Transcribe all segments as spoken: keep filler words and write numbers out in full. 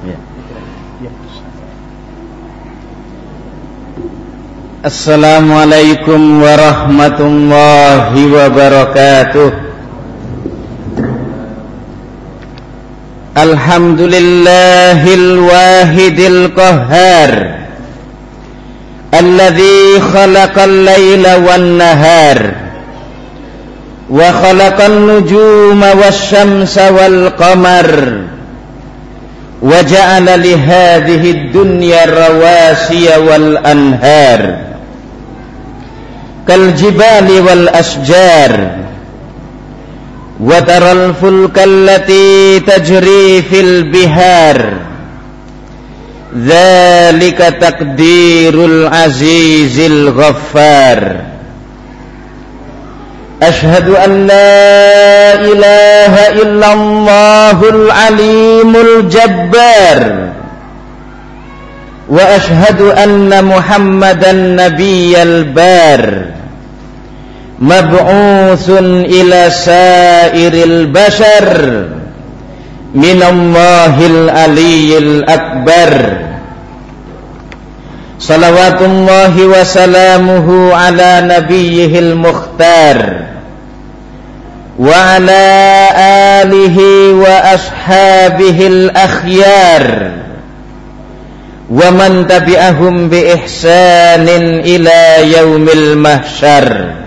Ya. Assalamualaikum warahmatullahi wabarakatuh. Alhamdulillahil wahidil qahhar alladzi khalaqal laila wan nahar wa khalaqan nujuma wasyamsa wal qamar wa ja'ala li hadhihi ad-dunya rawasiya wal anhar kal jibali wal asjar wa taral fulka allati tajri fil bihar dzalika taqdirul azizil ghaffar. Ashhadu an la ilaha illallahul alimul jabbar wa ashhadu anna muhammadan nabiyyal bar mab'utsun ila sairil bashar minallahil aliyyil akbar. Salawatullahi wa salamuhu ala nabiyyihil mukhtar wa ala alihi wa ashabihil akhyar wa man tabi'ahum bi ihsanin ila yaumil mahsyar.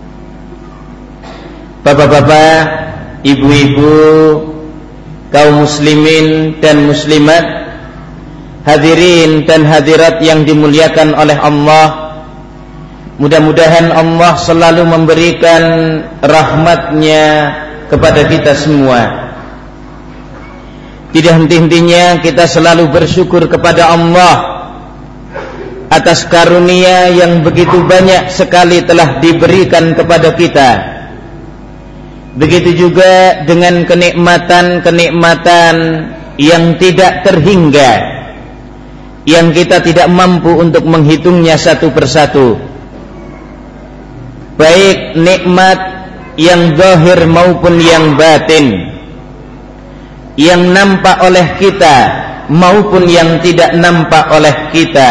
Bapak-bapak, ibu-ibu, kaum muslimin dan muslimat, hadirin dan hadirat yang dimuliakan oleh Allah, mudah-mudahan Allah selalu memberikan rahmatnya kepada kita semua. Tidak henti-hentinya kita selalu bersyukur kepada Allah atas karunia yang begitu banyak sekali telah diberikan kepada kita. Begitu juga dengan kenikmatan-kenikmatan yang tidak terhingga, yang kita tidak mampu untuk menghitungnya satu persatu. Baik nikmat yang zahir maupun yang batin, yang nampak oleh kita maupun yang tidak nampak oleh kita.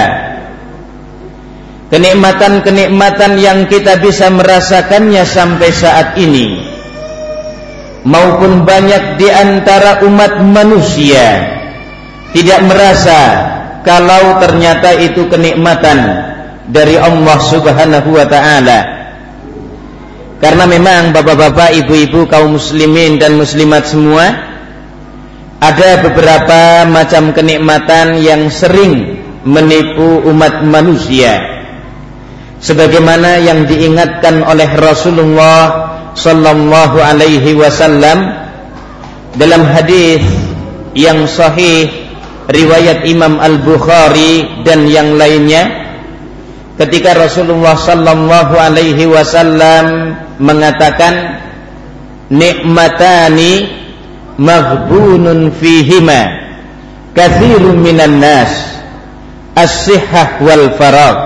Kenikmatan-kenikmatan yang kita bisa merasakannya sampai saat ini, maupun banyak di antara umat manusia tidak merasa kalau ternyata itu kenikmatan dari Allah Subhanahu wa ta'ala. Karena memang bapak-bapak, ibu-ibu, kaum muslimin dan muslimat semua, ada beberapa macam kenikmatan yang sering menipu umat manusia, sebagaimana yang diingatkan oleh Rasulullah sallallahu alaihi wasallam dalam hadis yang sahih riwayat Imam Al-Bukhari dan yang lainnya, ketika Rasulullah sallallahu alaihi wasallam mengatakan, nikmatani maghbunun fihima katsirun minan nas, as-sihhah wal faragh.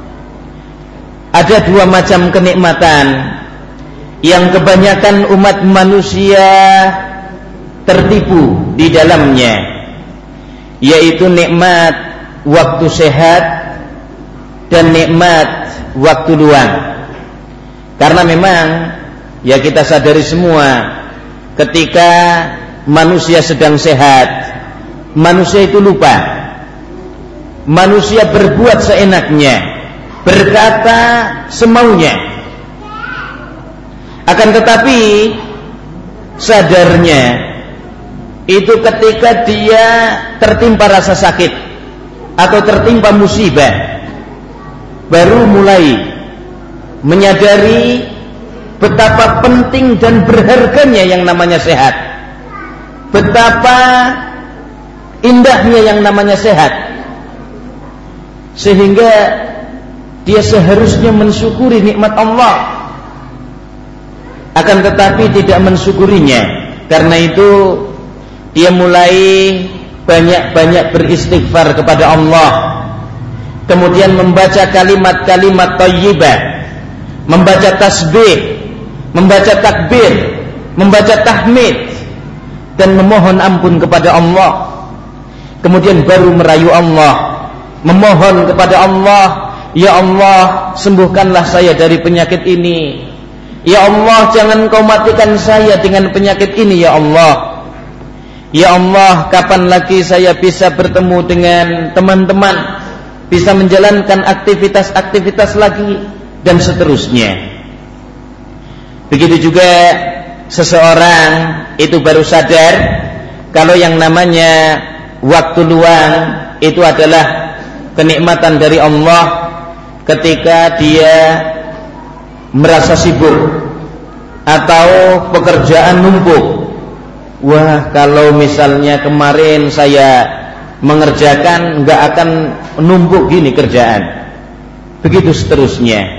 Ada dua macam kenikmatan yang kebanyakan umat manusia tertipu di dalamnya, yaitu nikmat waktu sehat dan nikmat waktu luang. Karena memang ya kita sadari semua, ketika manusia sedang sehat, manusia itu lupa, manusia berbuat seenaknya, berkata semaunya. Akan tetapi sadarnya itu ketika dia tertimpa rasa sakit atau tertimpa musibah, baru mulai menyadari betapa penting dan berharganya yang namanya sehat, betapa indahnya yang namanya sehat, sehingga dia seharusnya mensyukuri nikmat Allah. Akan tetapi tidak mensyukurinya. Karena itu dia mulai banyak-banyak beristighfar kepada Allah, kemudian membaca kalimat-kalimat thayyibah, membaca tasbih, membaca takbir, membaca tahmid, dan memohon ampun kepada Allah. kemudian baru merayu Allah, memohon kepada Allah, ya Allah, sembuhkanlah saya dari penyakit ini. Ya Allah, jangan kau matikan saya dengan penyakit ini, ya Allah. Ya Allah, kapan lagi saya bisa bertemu dengan teman-teman, bisa menjalankan aktivitas-aktivitas lagi, dan seterusnya. Begitu juga seseorang itu baru sadar kalau yang namanya waktu luang itu adalah kenikmatan dari Allah ketika dia merasa sibuk atau pekerjaan numpuk. Wah, kalau misalnya kemarin saya mengerjakan, nggak akan numpuk gini kerjaan. Begitu seterusnya.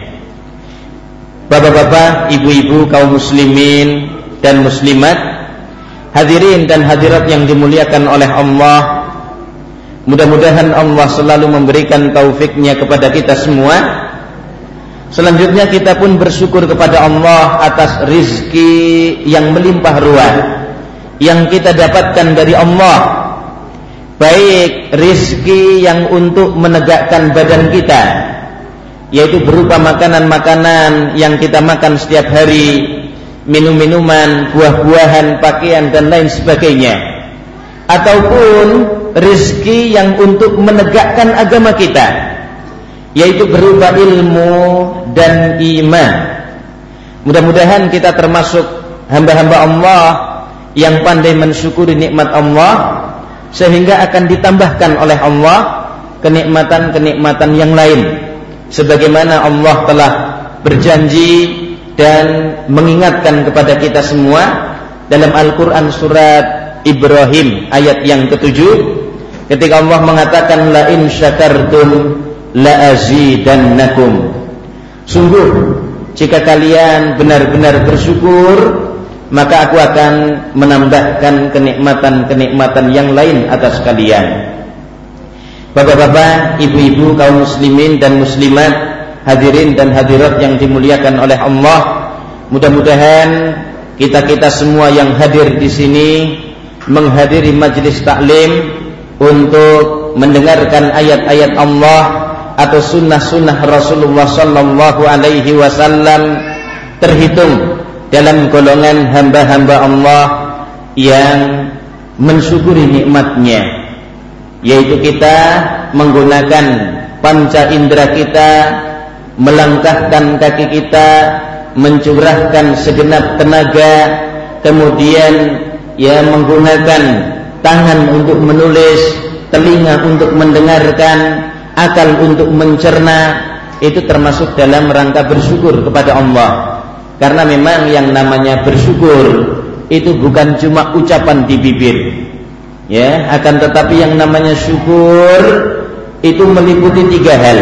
Bapak-bapak, ibu-ibu, kaum muslimin dan muslimat, hadirin dan hadirat yang dimuliakan oleh Allah, mudah-mudahan Allah selalu memberikan taufiknya kepada kita semua. Selanjutnya kita pun bersyukur kepada Allah atas rizki yang melimpah ruah yang kita dapatkan dari Allah, baik rizki yang untuk menegakkan badan kita, yaitu berupa makanan-makanan yang kita makan setiap hari, minum-minuman, buah-buahan, pakaian dan lain sebagainya, ataupun rizki yang untuk menegakkan agama kita, yaitu berupa ilmu dan iman. Mudah-mudahan kita termasuk hamba-hamba Allah yang pandai mensyukuri nikmat Allah, sehingga akan ditambahkan oleh Allah kenikmatan-kenikmatan yang lain, sebagaimana Allah telah berjanji dan mengingatkan kepada kita semua dalam Al-Quran surat Ibrahim ayat yang ketujuh, ketika Allah mengatakan la in syakartum la azidannakum. Sungguh jika kalian benar-benar bersyukur, maka aku akan menambahkan kenikmatan-kenikmatan yang lain atas kalian. Bapak-bapak, ibu-ibu, kaum muslimin dan muslimat, hadirin dan hadirat yang dimuliakan oleh Allah, mudah-mudahan kita-kita semua yang hadir di sini menghadiri majelis taklim untuk mendengarkan ayat-ayat Allah atau sunnah-sunnah Rasulullah sallallahu alaihi wasallam, terhitung dalam golongan hamba-hamba Allah yang mensyukuri nikmatnya, yaitu kita menggunakan panca indera kita, melangkahkan kaki kita, mencurahkan segenap tenaga, kemudian ya menggunakan tangan untuk menulis, telinga untuk mendengarkan, akal untuk mencerna. Itu termasuk dalam rangka bersyukur kepada Allah. Karena memang yang namanya bersyukur itu bukan cuma ucapan di bibir, ya, akan tetapi yang namanya syukur itu meliputi tiga hal.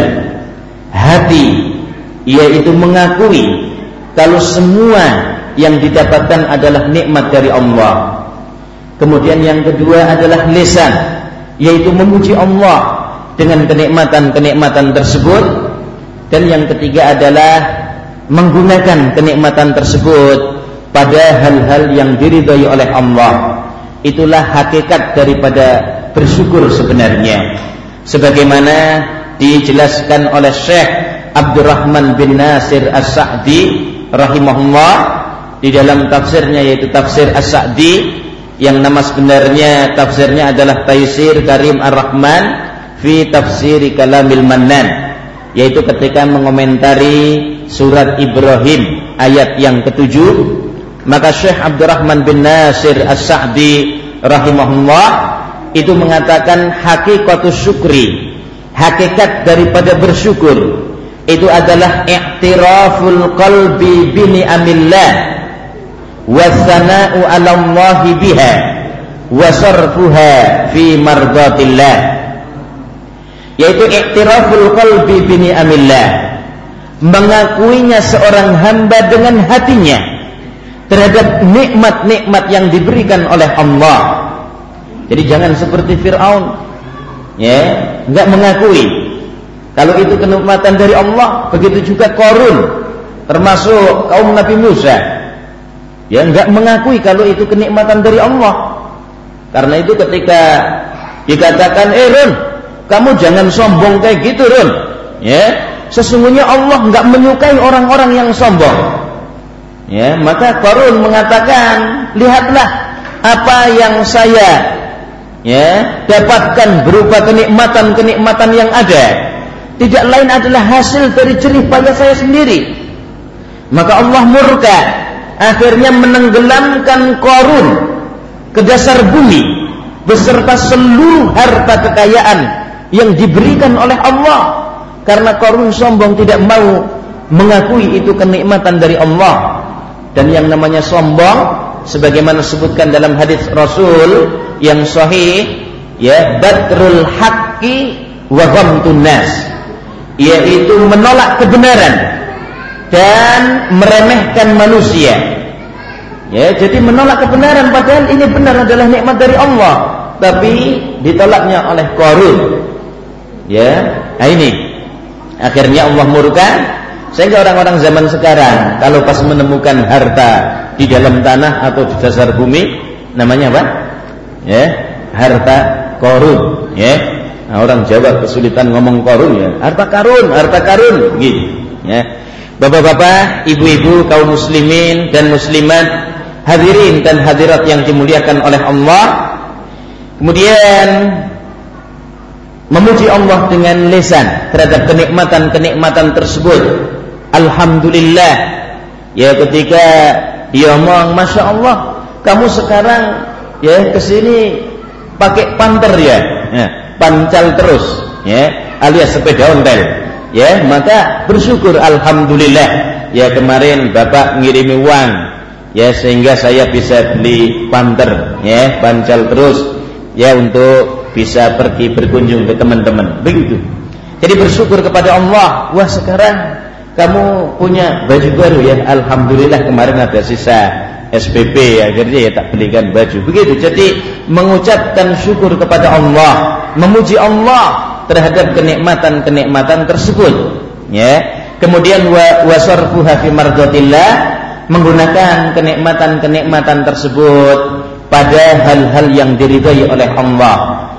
Hati, yaitu mengakui kalau semua yang didapatkan adalah nikmat dari Allah. Kemudian yang kedua adalah lisan, yaitu memuji Allah dengan kenikmatan-kenikmatan tersebut. Dan yang ketiga adalah menggunakan kenikmatan tersebut pada hal-hal yang diridhai oleh Allah. Itulah hakikat daripada bersyukur sebenarnya, sebagaimana dijelaskan oleh Syekh Abdurrahman bin Nasir As-Sa'di rahimahullah di dalam tafsirnya, yaitu tafsir As-Sa'di, yang nama sebenarnya tafsirnya adalah Taisir Karim Ar-Rahman fi Tafsiri Kalamil Mannan, yaitu ketika mengomentari surat Ibrahim ayat yang ketujuh. Maka Syekh Abdurrahman bin Nasir As-Sa'di rahimahullah itu mengatakan hakikatus syukri, hakikat daripada bersyukur itu adalah i'tiraful qalbi bi ni'amillah wa tsana'u 'ala Allah biha wa sarfuha fi mardatillah, yaitu i'tiraful qalbi bi ni'amillah, mengakuinya seorang hamba dengan hatinya terhadap nikmat-nikmat yang diberikan oleh Allah. Jadi jangan seperti Fir'aun, ya, enggak mengakui kalau itu kenikmatan dari Allah. Begitu juga Qarun, termasuk kaum Nabi Musa, ya, enggak mengakui kalau itu kenikmatan dari Allah. Karena itu ketika dikatakan, "Eh Run, kamu jangan sombong kayak gitu Run." Ya, sesungguhnya Allah enggak menyukai orang-orang yang sombong. Ya, maka Qarun mengatakan, "Lihatlah apa yang saya ya dapatkan berupa kenikmatan-kenikmatan yang ada. Tidak lain adalah hasil dari jerih payah saya sendiri." Maka Allah murka, akhirnya menenggelamkan Qarun ke dasar bumi beserta seluruh harta kekayaan yang diberikan oleh Allah, karena Qarun sombong, tidak mau mengakui itu kenikmatan dari Allah. Dan yang namanya sombong, sebagaimana disebutkan dalam hadis Rasul yang sahih, ya, batrul haqqi wa ghamtun nas, yaitu menolak kebenaran dan meremehkan manusia. Ya, jadi menolak kebenaran padahal ini benar adalah nikmat dari Allah, tapi ditolaknya oleh Qarun. Ya, nah ini akhirnya Allah murka, sehingga orang-orang zaman sekarang kalau pas menemukan harta di dalam tanah atau di dasar bumi, namanya apa? Ya, harta Qarun. Ya, nah, orang Jawa kesulitan ngomong Qarun, ya, harta karun, harta karun, gitu. Ya, bapak-bapak, ibu-ibu, kaum muslimin dan muslimat, hadirin dan hadirat yang dimuliakan oleh Allah. Kemudian memuji Allah dengan lisan terhadap kenikmatan-kenikmatan tersebut. Alhamdulillah. Ya, ketika dia ngomong, "Masya Allah, kamu sekarang ya kesini pakai panter ya, ya pancal terus, ya, alias sepeda ontel." Ya, maka bersyukur, alhamdulillah. Ya, kemarin Bapak ngirimi uang, ya, sehingga saya bisa beli panter, ya, pancal terus, ya, untuk bisa pergi berkunjung ke teman-teman. Begitu. Jadi bersyukur kepada Allah. Wah, sekarang kamu punya baju baru, ya, alhamdulillah. Kemarin ada sisa S P P, ya, akhirnya ya tak belikan baju. Begitu. Jadi mengucapkan syukur kepada Allah, memuji Allah terhadap kenikmatan-kenikmatan tersebut. Ya. Kemudian wa wasarfuha fi mardatillah, menggunakan kenikmatan-kenikmatan tersebut pada hal-hal yang diridhai oleh Allah,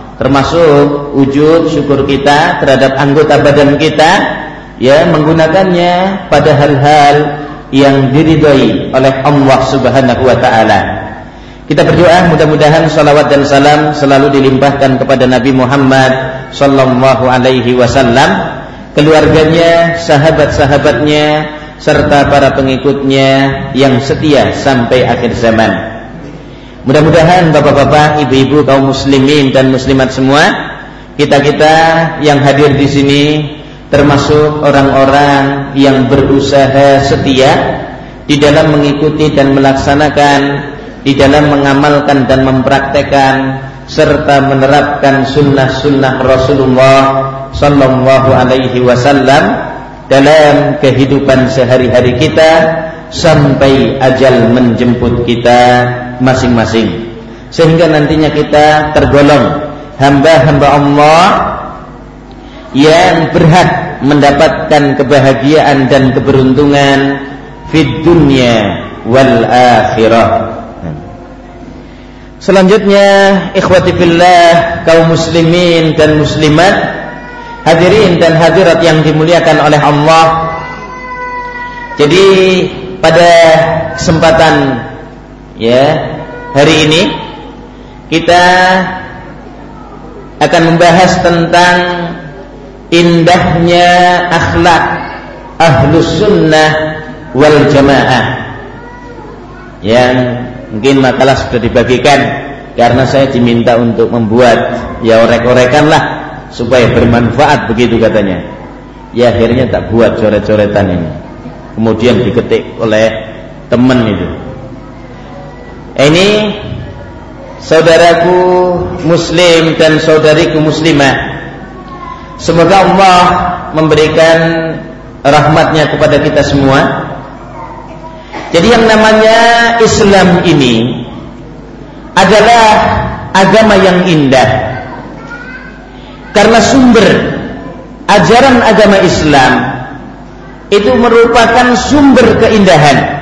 termasuk wujud syukur kita terhadap anggota badan kita, ya, menggunakannya pada hal-hal yang diridhai oleh Allah Subhanahu wa taala. Kita berdoa mudah-mudahan salawat dan salam selalu dilimpahkan kepada Nabi Muhammad sallallahu alaihi wasallam, keluarganya, sahabat-sahabatnya, serta para pengikutnya yang setia sampai akhir zaman. Mudah-mudahan bapak-bapak, ibu-ibu, kaum muslimin dan muslimat semua, kita-kita yang hadir di sini termasuk orang-orang yang berusaha setia di dalam mengikuti dan melaksanakan, di dalam mengamalkan dan mempraktekkan serta menerapkan sunnah-sunnah Rasulullah sallallahu alaihi wasallam dalam kehidupan sehari-hari kita sampai ajal menjemput kita masing-masing, sehingga nantinya kita tergolong hamba-hamba Allah yang berhak mendapatkan kebahagiaan dan keberuntungan fid dunya wal akhirah. Selanjutnya, ikhwati fillah, kaum muslimin dan muslimat, hadirin dan hadirat yang dimuliakan oleh Allah. Jadi pada kesempatan ya hari ini kita akan membahas tentang indahnya akhlak ahlus sunnah wal jamaah, yang mungkin makalah sudah dibagikan karena saya diminta untuk membuat ya orek-orekan lah supaya bermanfaat, begitu katanya. Ya akhirnya tak buat coret-coretan ini, kemudian diketik oleh teman itu. Ini saudaraku muslim dan saudariku muslimah, semoga Allah memberikan rahmatnya kepada kita semua. Jadi yang namanya Islam ini adalah agama yang indah, karena sumber ajaran agama Islam itu merupakan sumber keindahan.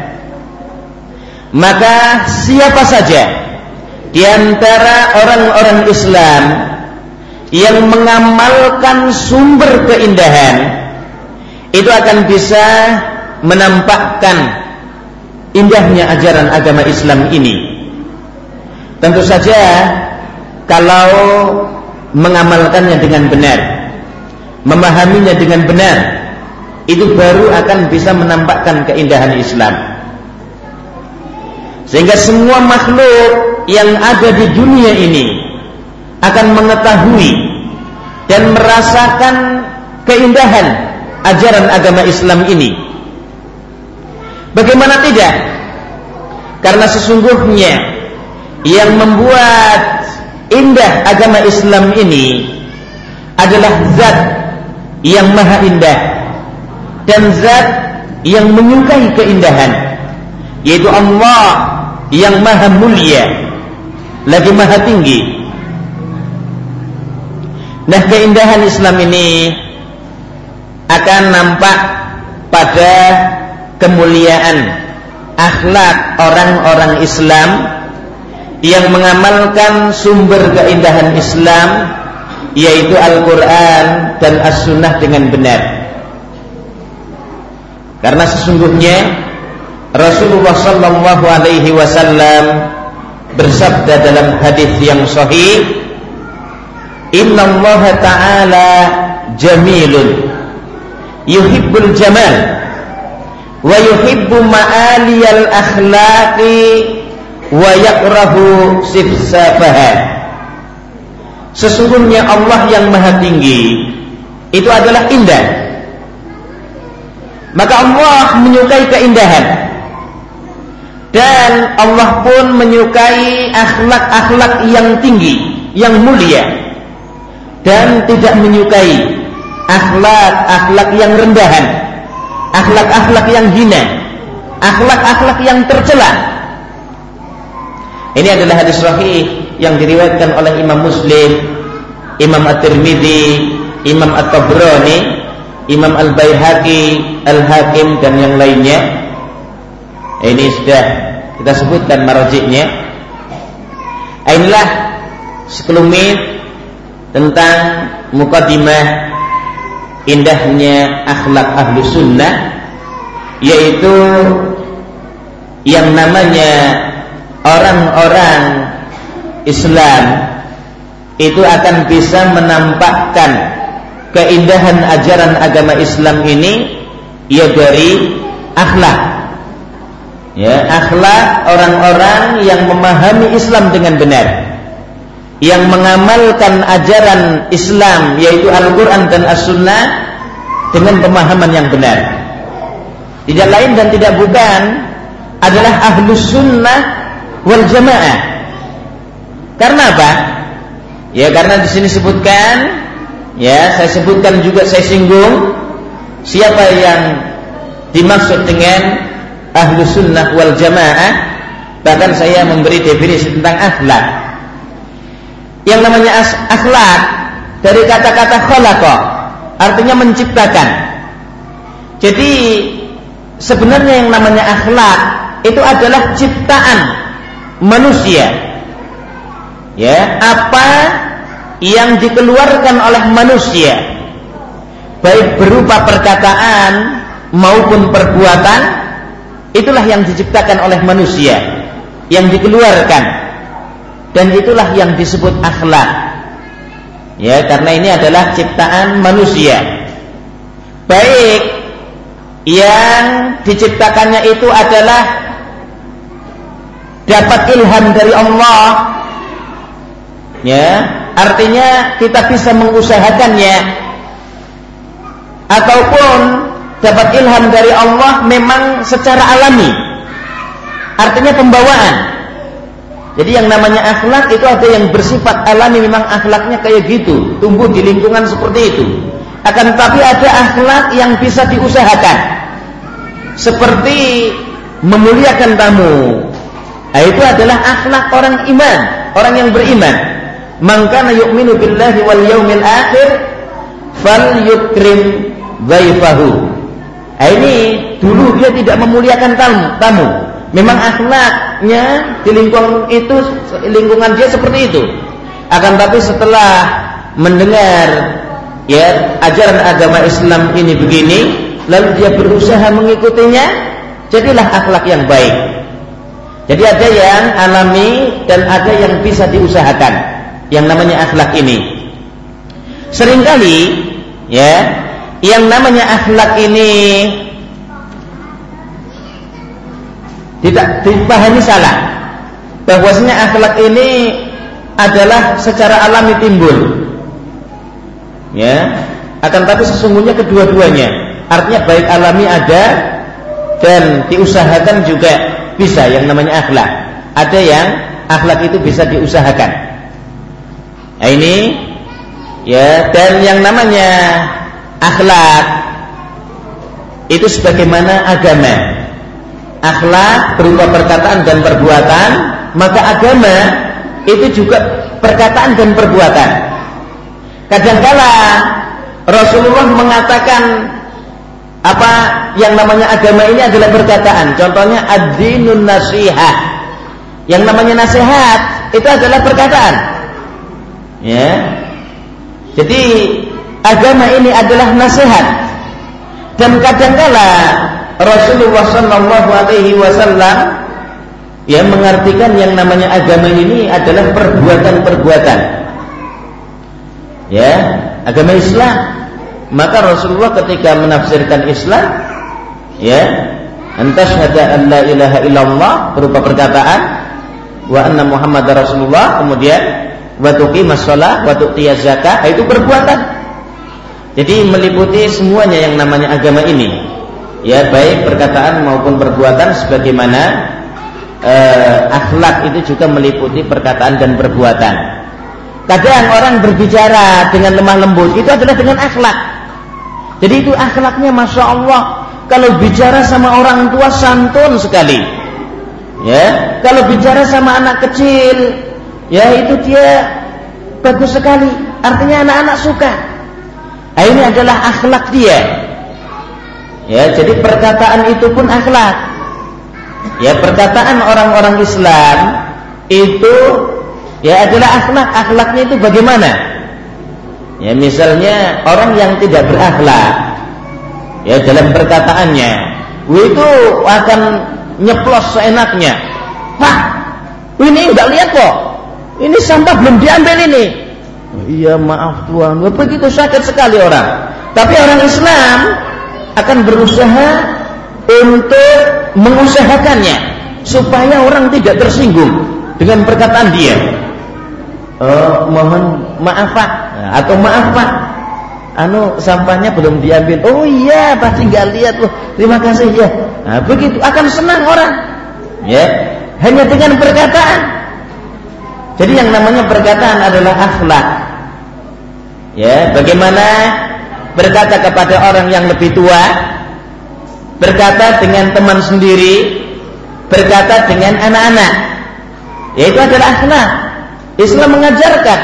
Maka siapa saja di antara orang-orang Islam yang mengamalkan sumber keindahan itu akan bisa menampakkan indahnya ajaran agama Islam ini. Tentu saja kalau mengamalkannya dengan benar, memahaminya dengan benar, itu baru akan bisa menampakkan keindahan Islam. Sehingga semua makhluk yang ada di dunia ini akan mengetahui dan merasakan keindahan ajaran agama Islam ini. Bagaimana tidak? Karena sesungguhnya yang membuat indah agama Islam ini adalah zat yang maha indah dan zat yang menyukai keindahan, yaitu Allah yang maha mulia lagi maha tinggi. Nah, keindahan Islam ini akan nampak pada kemuliaan akhlak orang-orang Islam yang mengamalkan sumber keindahan Islam, yaitu Al-Quran dan As-Sunnah dengan benar. Karena sesungguhnya Rasulullah sallallahu alaihi wasallam bersabda dalam hadis yang sahih, "Innallaha ta'ala jamilun yuhibbul jamal wa yuhibbu ma'aliyal akhlaqi wa yakrahu sifsafaha." Sesungguhnya Allah yang maha tinggi itu adalah indah, maka Allah menyukai keindahan, dan Allah pun menyukai akhlak-akhlak yang tinggi, yang mulia, dan tidak menyukai akhlak-akhlak yang rendahan, akhlak-akhlak yang hina, akhlak-akhlak yang tercela. Ini adalah hadis sahih yang diriwayatkan oleh Imam Muslim, Imam At-Tirmidzi, Imam At-Tabrani, Imam Al-Baihaqi, Al-Hakim, dan yang lainnya. Ini sudah kita sebutkan marajiknya. Inilah sekelumit tentang mukadimah indahnya akhlak ahlu sunnah, yaitu yang namanya orang-orang Islam itu akan bisa menampakkan keindahan ajaran agama Islam ini ya dari akhlak. Ya, akhlak orang-orang yang memahami Islam dengan benar, yang mengamalkan ajaran Islam yaitu Al-Quran dan As-Sunnah dengan pemahaman yang benar. Tidak lain dan tidak bukan adalah Ahlus Sunnah wal Jamaah. Karena apa? Ya, karena di sini sebutkan, ya saya sebutkan juga, saya singgung siapa yang dimaksud dengan Ahlus Sunnah wal Jamaah. Bahkan saya memberi definisi tentang akhlak. Yang namanya akhlak dari kata-kata khalaqa, artinya menciptakan. Jadi sebenarnya yang namanya akhlak itu adalah ciptaan manusia. Ya, apa yang dikeluarkan oleh manusia, baik berupa perkataan maupun perbuatan, itulah yang diciptakan oleh manusia, yang dikeluarkan, dan itulah yang disebut akhlak. Ya, karena ini adalah ciptaan manusia. Baik yang diciptakannya itu adalah dapat ilham dari Allah, ya, artinya kita bisa mengusahakannya, ataupun dapat ilham dari Allah memang secara alami, artinya pembawaan. Jadi yang namanya akhlak itu ada yang bersifat alami, memang akhlaknya kayak gitu, tumbuh di lingkungan seperti itu. Akan tetapi ada akhlak yang bisa diusahakan, seperti memuliakan tamu. Nah, itu adalah akhlak orang iman, orang yang beriman. Man kana yu'minu billahi wal yaumil akhir falyukrim dhaifahu. Nah, ini dulu dia tidak memuliakan tamu, tamu. Memang akhlaknya di lingkungan itu, lingkungan dia seperti itu. Akan tapi setelah mendengar ya ajaran agama Islam ini begini, lalu dia berusaha mengikutinya, jadilah akhlak yang baik. Jadi ada yang alami dan ada yang bisa diusahakan, yang namanya akhlak ini. Seringkali ya yang namanya akhlak ini tidak dipahami salah, bahwasanya akhlak ini adalah secara alami timbul, ya. Akan tapi sesungguhnya kedua-duanya, artinya baik alami ada dan diusahakan juga bisa yang namanya akhlak. Ada yang akhlak itu bisa diusahakan. Nah ini, ya, dan yang namanya akhlak itu sebagaimana agama. Akhlak berupa perkataan dan perbuatan, maka agama itu juga perkataan dan perbuatan. Kadangkala Rasulullah mengatakan apa yang namanya agama ini adalah perkataan. Contohnya ad-dinun nasihah. Yang namanya nasihat itu adalah perkataan. Ya. Jadi agama ini adalah nasihat. Dan kadangkala Rasulullah sallallahu alaihi wasallam ya mengartikan yang namanya agama ini adalah perbuatan-perbuatan. Ya, agama Islam. Maka Rasulullah ketika menafsirkan Islam, ya, antasyhada an la ilaha illallah berupa perkataan, wa anna Muhammadar Rasulullah, kemudian wa tuqimas shalah wa tu'tiyaz zakah, itu perbuatan. Jadi meliputi semuanya yang namanya agama ini. Ya, baik perkataan maupun perbuatan, sebagaimana eh, akhlak itu juga meliputi perkataan dan perbuatan. Kadang orang berbicara dengan lemah lembut, itu adalah dengan akhlak. Jadi itu akhlaknya Masya Allah. Kalau bicara sama orang tua santun sekali, ya. Kalau bicara sama anak kecil, ya itu dia bagus sekali. Artinya anak-anak suka. Nah, ini adalah akhlak dia. Ya, jadi perkataan itu pun akhlak. Ya, perkataan orang-orang Islam itu ya adalah akhlak. Akhlaknya itu bagaimana? Ya, misalnya orang yang tidak berakhlak, ya dalam perkataannya, itu akan nyeplos seenaknya. Wah, ini enggak lihat kok, ini sampah belum diambil ini. Oh, iya maaf Tuhan, begitu sakit sekali orang. Tapi orang Islam akan berusaha untuk mengusahakannya supaya orang tidak tersinggung dengan perkataan dia. Oh, mohon maaf Pak, atau maaf Pak, anu sampahnya belum diambil. Oh iya, pasti nggak lihat loh. Terima kasih ya. Nah, begitu akan senang orang, ya, hanya dengan perkataan. Jadi yang namanya perkataan adalah akhlak. Ya, bagaimana berkata kepada orang yang lebih tua, berkata dengan teman sendiri, berkata dengan anak-anak, yaitu adalah akhlak. Islam mengajarkan.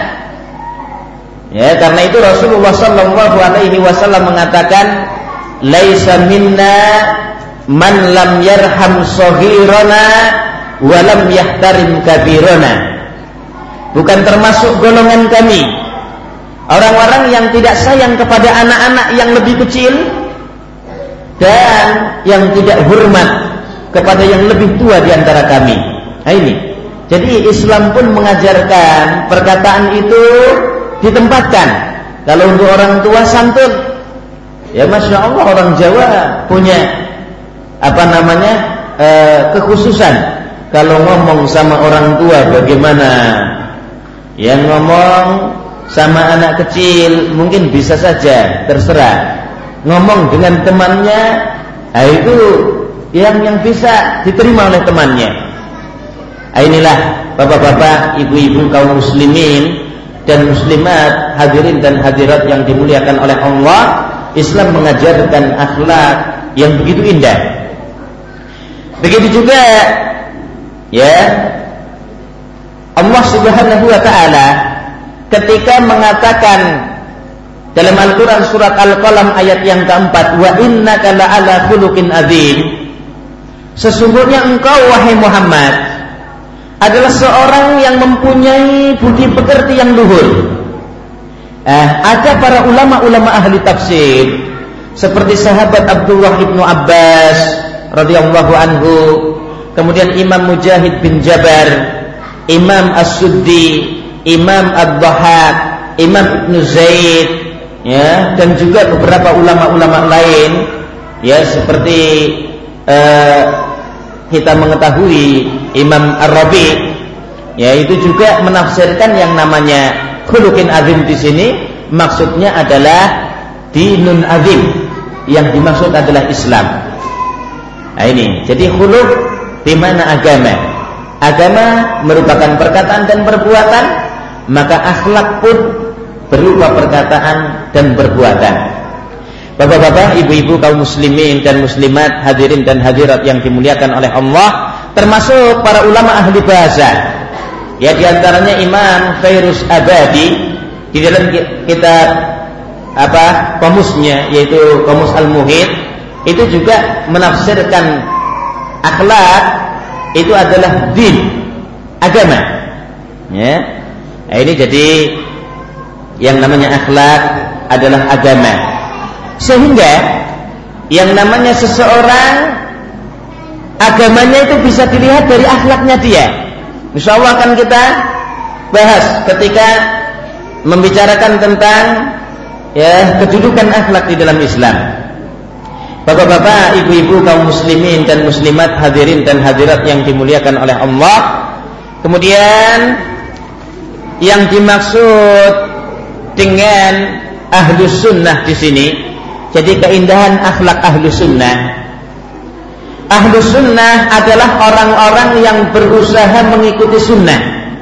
Ya, karena itu Rasulullah sallallahu alaihi wasallam mengatakan, "Laisa minna man lam yarham shaghirana wa lam yahtarim kabirana." Bukan termasuk golongan kami orang-orang yang tidak sayang kepada anak-anak yang lebih kecil dan yang tidak hormat kepada yang lebih tua di antara kami. Nah, ini. Jadi Islam pun mengajarkan perkataan itu ditempatkan. Kalau untuk orang tua santun, ya Masya Allah, orang Jawa punya apa namanya e, kekhususan. Kalau ngomong sama orang tua bagaimana, yang ngomong sama anak kecil mungkin bisa saja, terserah. Ngomong dengan temannya, nah itu yang yang bisa diterima oleh temannya. Inilah bapak-bapak, ibu-ibu kaum muslimin dan muslimat, hadirin dan hadirat yang dimuliakan oleh Allah. Islam mengajarkan akhlak yang begitu indah. Begitu juga ya Allah Subhanahu wa taala ketika mengatakan dalam Al-Quran surat Al-Qalam ayat yang keempat, wa innaka la'ala khuluqin adzim, sesungguhnya engkau wahai Muhammad adalah seorang yang mempunyai budi pekerti yang luhur, Eh, ada para ulama-ulama ahli tafsir seperti sahabat Abdullah ibnu Abbas radhiyallahu anhu, kemudian Imam Mujahid bin Jabar, Imam As-Suddi, Imam Ad-Dhahhak, Imam Ibnu Zaid, ya, dan juga beberapa ulama-ulama lain, ya, seperti eh, kita mengetahui Imam Ar-Rabi, ya, itu juga menafsirkan yang namanya khuluqin azim di sini maksudnya adalah dinun azim, yang dimaksud adalah Islam. Nah ini, jadi khuluq di mana agama. Agama merupakan perkataan dan perbuatan, maka akhlak pun berupa perkataan dan perbuatan. Bapak-bapak, ibu-ibu, kaum muslimin dan muslimat, hadirin dan hadirat yang dimuliakan oleh Allah, termasuk para ulama ahli bahasa. Ya, diantaranya Imam Fairuz Abadi di dalam kitab apa komusnya, yaitu Komus Al-Muhit, itu juga menafsirkan akhlak itu adalah din, agama. Ya, nah, ini jadi yang namanya akhlak adalah agama. Sehingga yang namanya seseorang agamanya itu bisa dilihat dari akhlaknya dia. Insyaallah akan kita bahas ketika membicarakan tentang ya kedudukan akhlak di dalam Islam. Bapak-bapak, ibu-ibu, kaum muslimin dan muslimat, hadirin dan hadirat yang dimuliakan oleh Allah. Kemudian yang dimaksud dengan ahlus sunnah di sini, jadi keindahan akhlak ahlus sunnah. Ahlus sunnah adalah orang-orang yang berusaha mengikuti sunnah.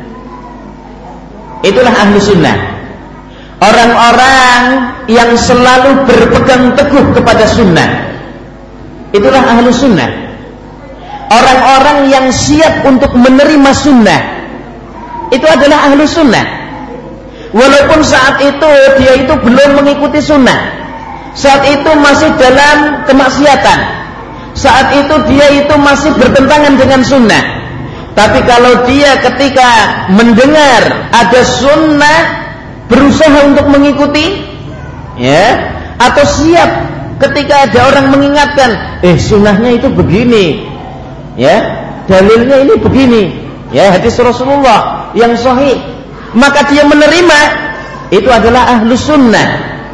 Itulah ahlus sunnah. Orang-orang yang selalu berpegang teguh kepada sunnah. Itulah ahlus sunnah. Orang-orang yang siap untuk menerima sunnah. Itu adalah ahlus sunnah. Walaupun saat itu dia itu belum mengikuti sunnah, saat itu masih dalam kemaksiatan, saat itu dia itu masih bertentangan dengan sunnah. Tapi kalau dia ketika mendengar ada sunnah, berusaha untuk mengikuti, ya, atau siap ketika ada orang mengingatkan, eh sunnahnya itu begini, ya, dalilnya ini begini, ya, hadis Rasulullah yang sahih, maka dia menerima, itu adalah ahlus sunnah.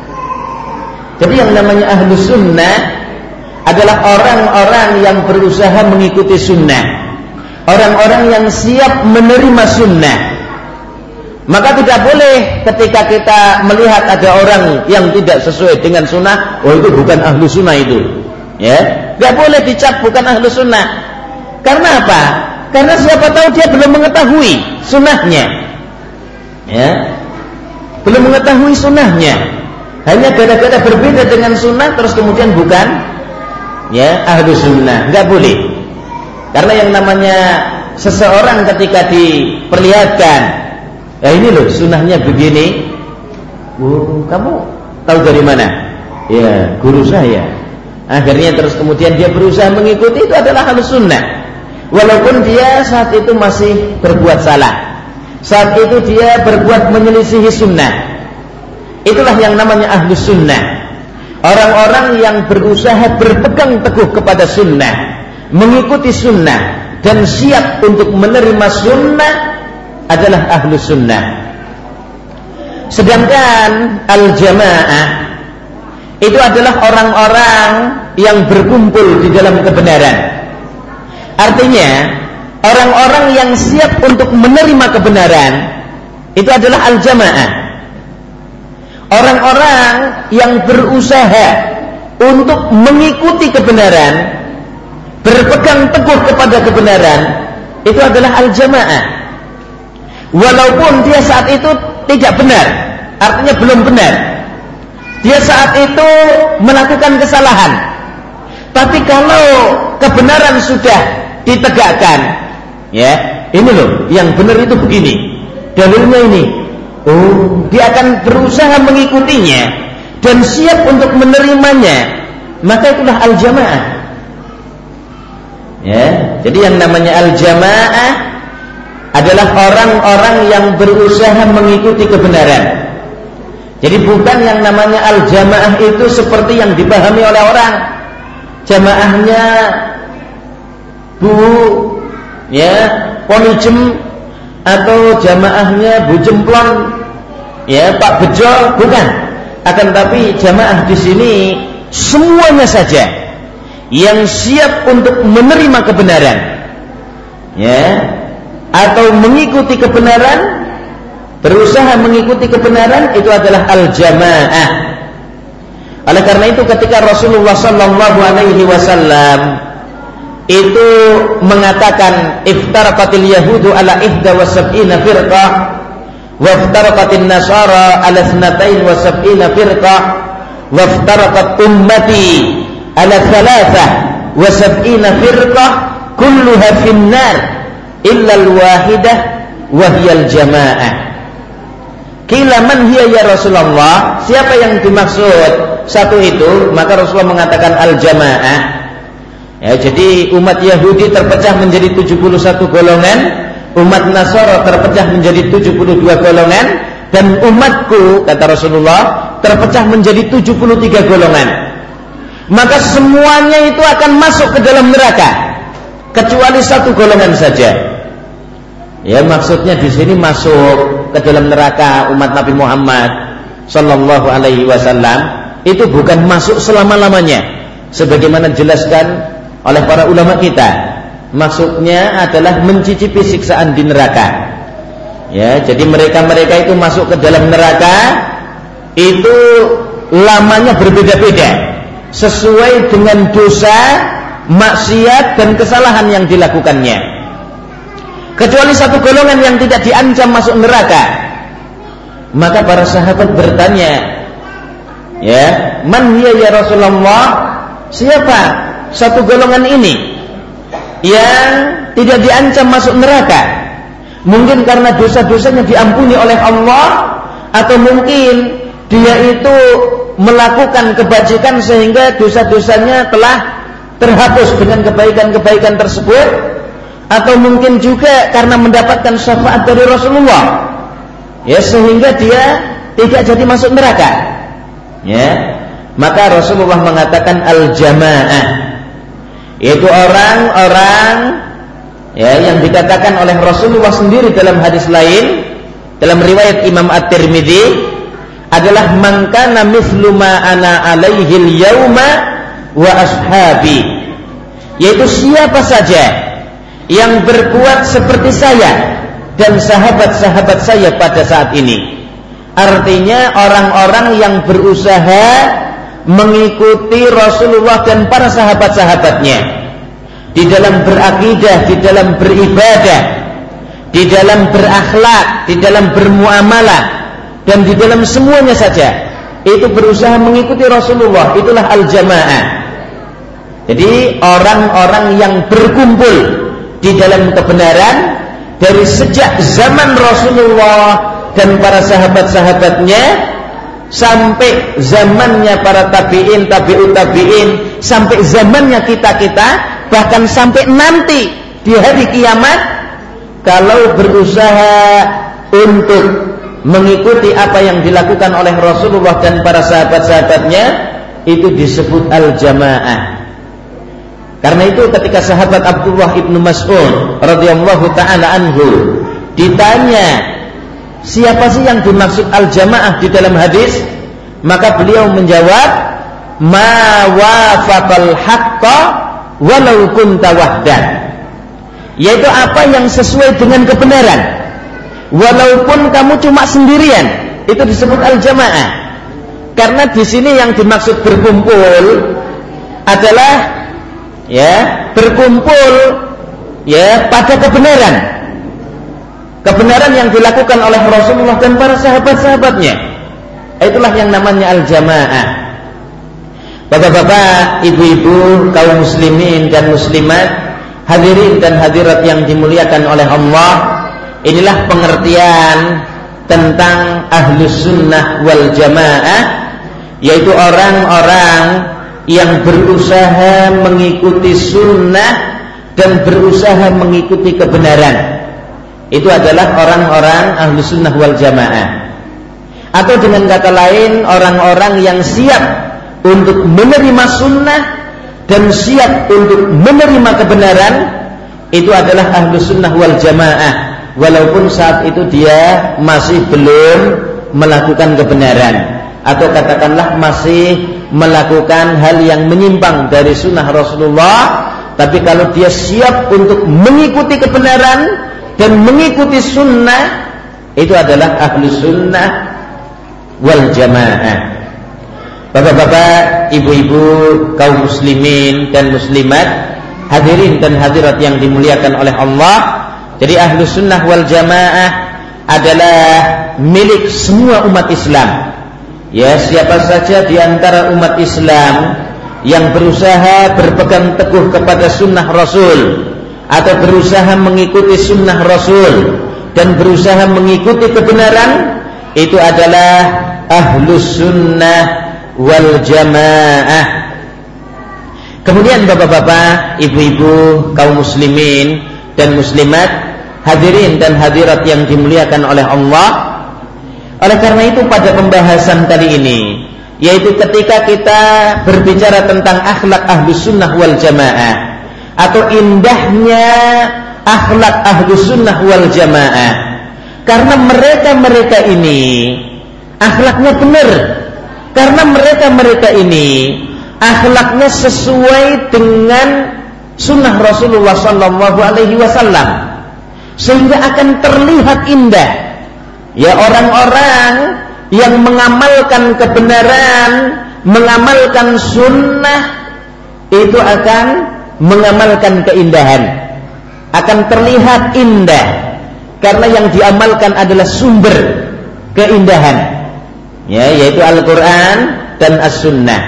Jadi yang namanya ahlus sunnah adalah orang-orang yang berusaha mengikuti sunnah, orang-orang yang siap menerima sunnah. Maka tidak boleh ketika kita melihat ada orang yang tidak sesuai dengan sunnah, oh itu bukan ahlu sunnah itu, ya, tidak boleh dicap bukan ahlu sunnah. Karena apa? Karena siapa tahu dia belum mengetahui sunnahnya, ya, belum mengetahui sunnahnya. Hanya gara-gara berbeda dengan sunnah terus kemudian bukan, ya, ahlu sunnah. Nggak boleh. Karena yang namanya seseorang ketika diperlihatkan, ya ini loh sunnahnya begini, oh, kamu tahu dari mana? Ya, guru saya. Akhirnya terus kemudian dia berusaha mengikuti, itu adalah ahlu sunnah. Walaupun dia saat itu masih berbuat salah, saat itu dia berbuat menyelisihi sunnah. Itulah yang namanya ahlu sunnah. Orang-orang yang berusaha berpegang teguh kepada sunnah, mengikuti sunnah, dan siap untuk menerima sunnah adalah ahlu sunnah. Sedangkan al-jamaah itu adalah orang-orang yang berkumpul di dalam kebenaran. Artinya orang-orang yang siap untuk menerima kebenaran itu adalah al-jamaah. Orang-orang yang berusaha untuk mengikuti kebenaran, berpegang teguh kepada kebenaran, itu adalah al-jamaah. Walaupun dia saat itu tidak benar, artinya belum benar, dia saat itu melakukan kesalahan, tapi kalau kebenaran sudah ditegakkan, ya, ini loh yang benar itu begini, dalilnya ini, oh, dia akan berusaha mengikutinya dan siap untuk menerimanya, maka itulah al-jamaah. Ya, jadi yang namanya al-jamaah adalah orang-orang yang berusaha mengikuti kebenaran, Jadi bukan yang namanya al-jamaah itu seperti yang dipahami oleh orang. Jamaahnya Bu ya, Ponijem atau jamaahnya Bu Jemplon ya, Pak Bejo, bukan. Akan tapi jamaah di sini semuanya saja yang siap untuk menerima kebenaran ya, atau mengikuti kebenaran, berusaha mengikuti kebenaran, itu adalah al-jamaah. Oleh karena itu ketika Rasulullah sallallahu alaihi wasallam itu mengatakan iftaraqatil yahudu ala ihda wa sab'ina firqah wa iftaraqatin nasara ala tsnatain wa sab'ina firqah wa iftaraqat ummati ala thalathah wa sab'ina firqah kulluha finnar illa al-wahidah wa hiya al-jamaah. Qila man hiya ya Rasulullah, siapa yang dimaksud satu itu? Maka Rasulullah mengatakan al-jamaah. Ya, jadi umat Yahudi terpecah menjadi tujuh puluh satu golongan, umat Nasara terpecah menjadi tujuh puluh dua golongan, dan umatku, kata Rasulullah, terpecah menjadi tujuh puluh tiga golongan. Maka semuanya itu akan masuk ke dalam neraka kecuali satu golongan saja. Ya, maksudnya di sini masuk ke dalam neraka umat Nabi Muhammad sallallahu alaihi wasallam itu bukan masuk selama-lamanya sebagaimana dijelaskan oleh para ulama kita. Maksudnya adalah mencicipi siksaan di neraka. Ya, jadi mereka-mereka itu masuk ke dalam neraka itu lamanya berbeda-beda sesuai dengan dosa, maksiat dan kesalahan yang dilakukannya. Kecuali satu golongan yang tidak diancam masuk neraka. Maka para sahabat bertanya, ya, man hiya ya Rasulullah? Siapa satu golongan ini yang tidak diancam masuk neraka? Mungkin karena dosa-dosanya diampuni oleh Allah, atau mungkin dia itu melakukan kebajikan sehingga dosa-dosanya telah terhapus dengan kebaikan-kebaikan tersebut, atau mungkin juga karena mendapatkan syafaat dari Rasulullah, ya, sehingga dia tidak jadi masuk neraka. Ya, maka Rasulullah mengatakan al-jamaah, yaitu orang-orang ya yang dikatakan oleh Rasulullah sendiri dalam hadis lain, dalam riwayat Imam At-Tirmidzi, adalah man kana mithlu ma ana alaihi al-yauma wa ashabi, yaitu siapa saja yang berbuat seperti saya dan sahabat-sahabat saya pada saat ini. Artinya orang-orang yang berusaha mengikuti Rasulullah dan para sahabat-sahabatnya di dalam berakidah, di dalam beribadah, di dalam berakhlak, di dalam bermuamalah, dan di dalam semuanya saja itu berusaha mengikuti Rasulullah. Itulah al-jamaah. Jadi orang-orang yang berkumpul di dalam kebenaran dari sejak zaman Rasulullah dan para sahabat-sahabatnya sampai zamannya para tabi'in, tabi'ut tabi'in, sampai zamannya kita-kita, bahkan sampai nanti di hari kiamat, kalau berusaha untuk mengikuti apa yang dilakukan oleh Rasulullah dan para sahabat-sahabatnya, itu disebut al-jamaah. Karena itu ketika sahabat Abdullah ibnu Mas'ud radhiyallahu ta'ala anhu ditanya siapa sih yang dimaksud al-jamaah di dalam hadis, maka beliau menjawab, ma wafaqal haqqa walau kunta wahdan, yaitu apa yang sesuai dengan kebenaran walaupun kamu cuma sendirian, itu disebut al-jamaah. Karena di sini yang dimaksud berkumpul adalah ya berkumpul ya pada kebenaran, kebenaran yang dilakukan oleh Rasulullah dan para sahabat-sahabatnya. Itulah yang namanya al-jamaah. Bapak-bapak, ibu-ibu, kaum muslimin dan muslimat, hadirin dan hadirat yang dimuliakan oleh Allah, inilah pengertian tentang ahlus sunnah wal jamaah, yaitu orang-orang yang berusaha mengikuti sunnah dan berusaha mengikuti kebenaran. Itu adalah orang-orang ahlu sunnah wal jamaah. atau dengan kata lain orang-orang yang siap untuk menerima sunnah dan siap untuk menerima kebenaran, itu adalah ahlu sunnah wal jamaah, walaupun saat itu dia masih belum melakukan kebenaran, atau katakanlah masih melakukan hal yang menyimpang dari sunnah Rasulullah. Tapi kalau dia siap untuk mengikuti kebenaran dan mengikuti sunnah, itu adalah ahlu sunnah wal jamaah. Bapak-bapak, ibu-ibu, kaum muslimin dan muslimat, hadirin dan hadirat yang dimuliakan oleh Allah. Jadi ahlu sunnah wal jamaah adalah milik semua umat Islam. Ya, siapa saja di antara umat Islam yang berusaha berpegang teguh kepada sunnah Rasul, atau berusaha mengikuti sunnah Rasul dan berusaha mengikuti kebenaran, itu adalah ahlu sunnah wal jamaah. Kemudian bapak-bapak, ibu-ibu, kaum muslimin dan muslimat, hadirin dan hadirat yang dimuliakan oleh Allah. Oleh karena itu pada pembahasan kali ini, yaitu ketika kita berbicara tentang akhlak ahlu sunnah wal jamaah, atau indahnya akhlak ahlu sunnah wal jamaah, karena mereka-mereka ini akhlaknya benar, karena mereka-mereka ini akhlaknya sesuai dengan sunnah Rasulullah Sallallahu Alaihi Wasallam, sehingga akan terlihat indah. Ya, orang-orang yang mengamalkan kebenaran, mengamalkan sunnah, itu akan mengamalkan keindahan, akan terlihat indah, karena yang diamalkan adalah sumber keindahan, ya, yaitu Al-Quran dan As-Sunnah.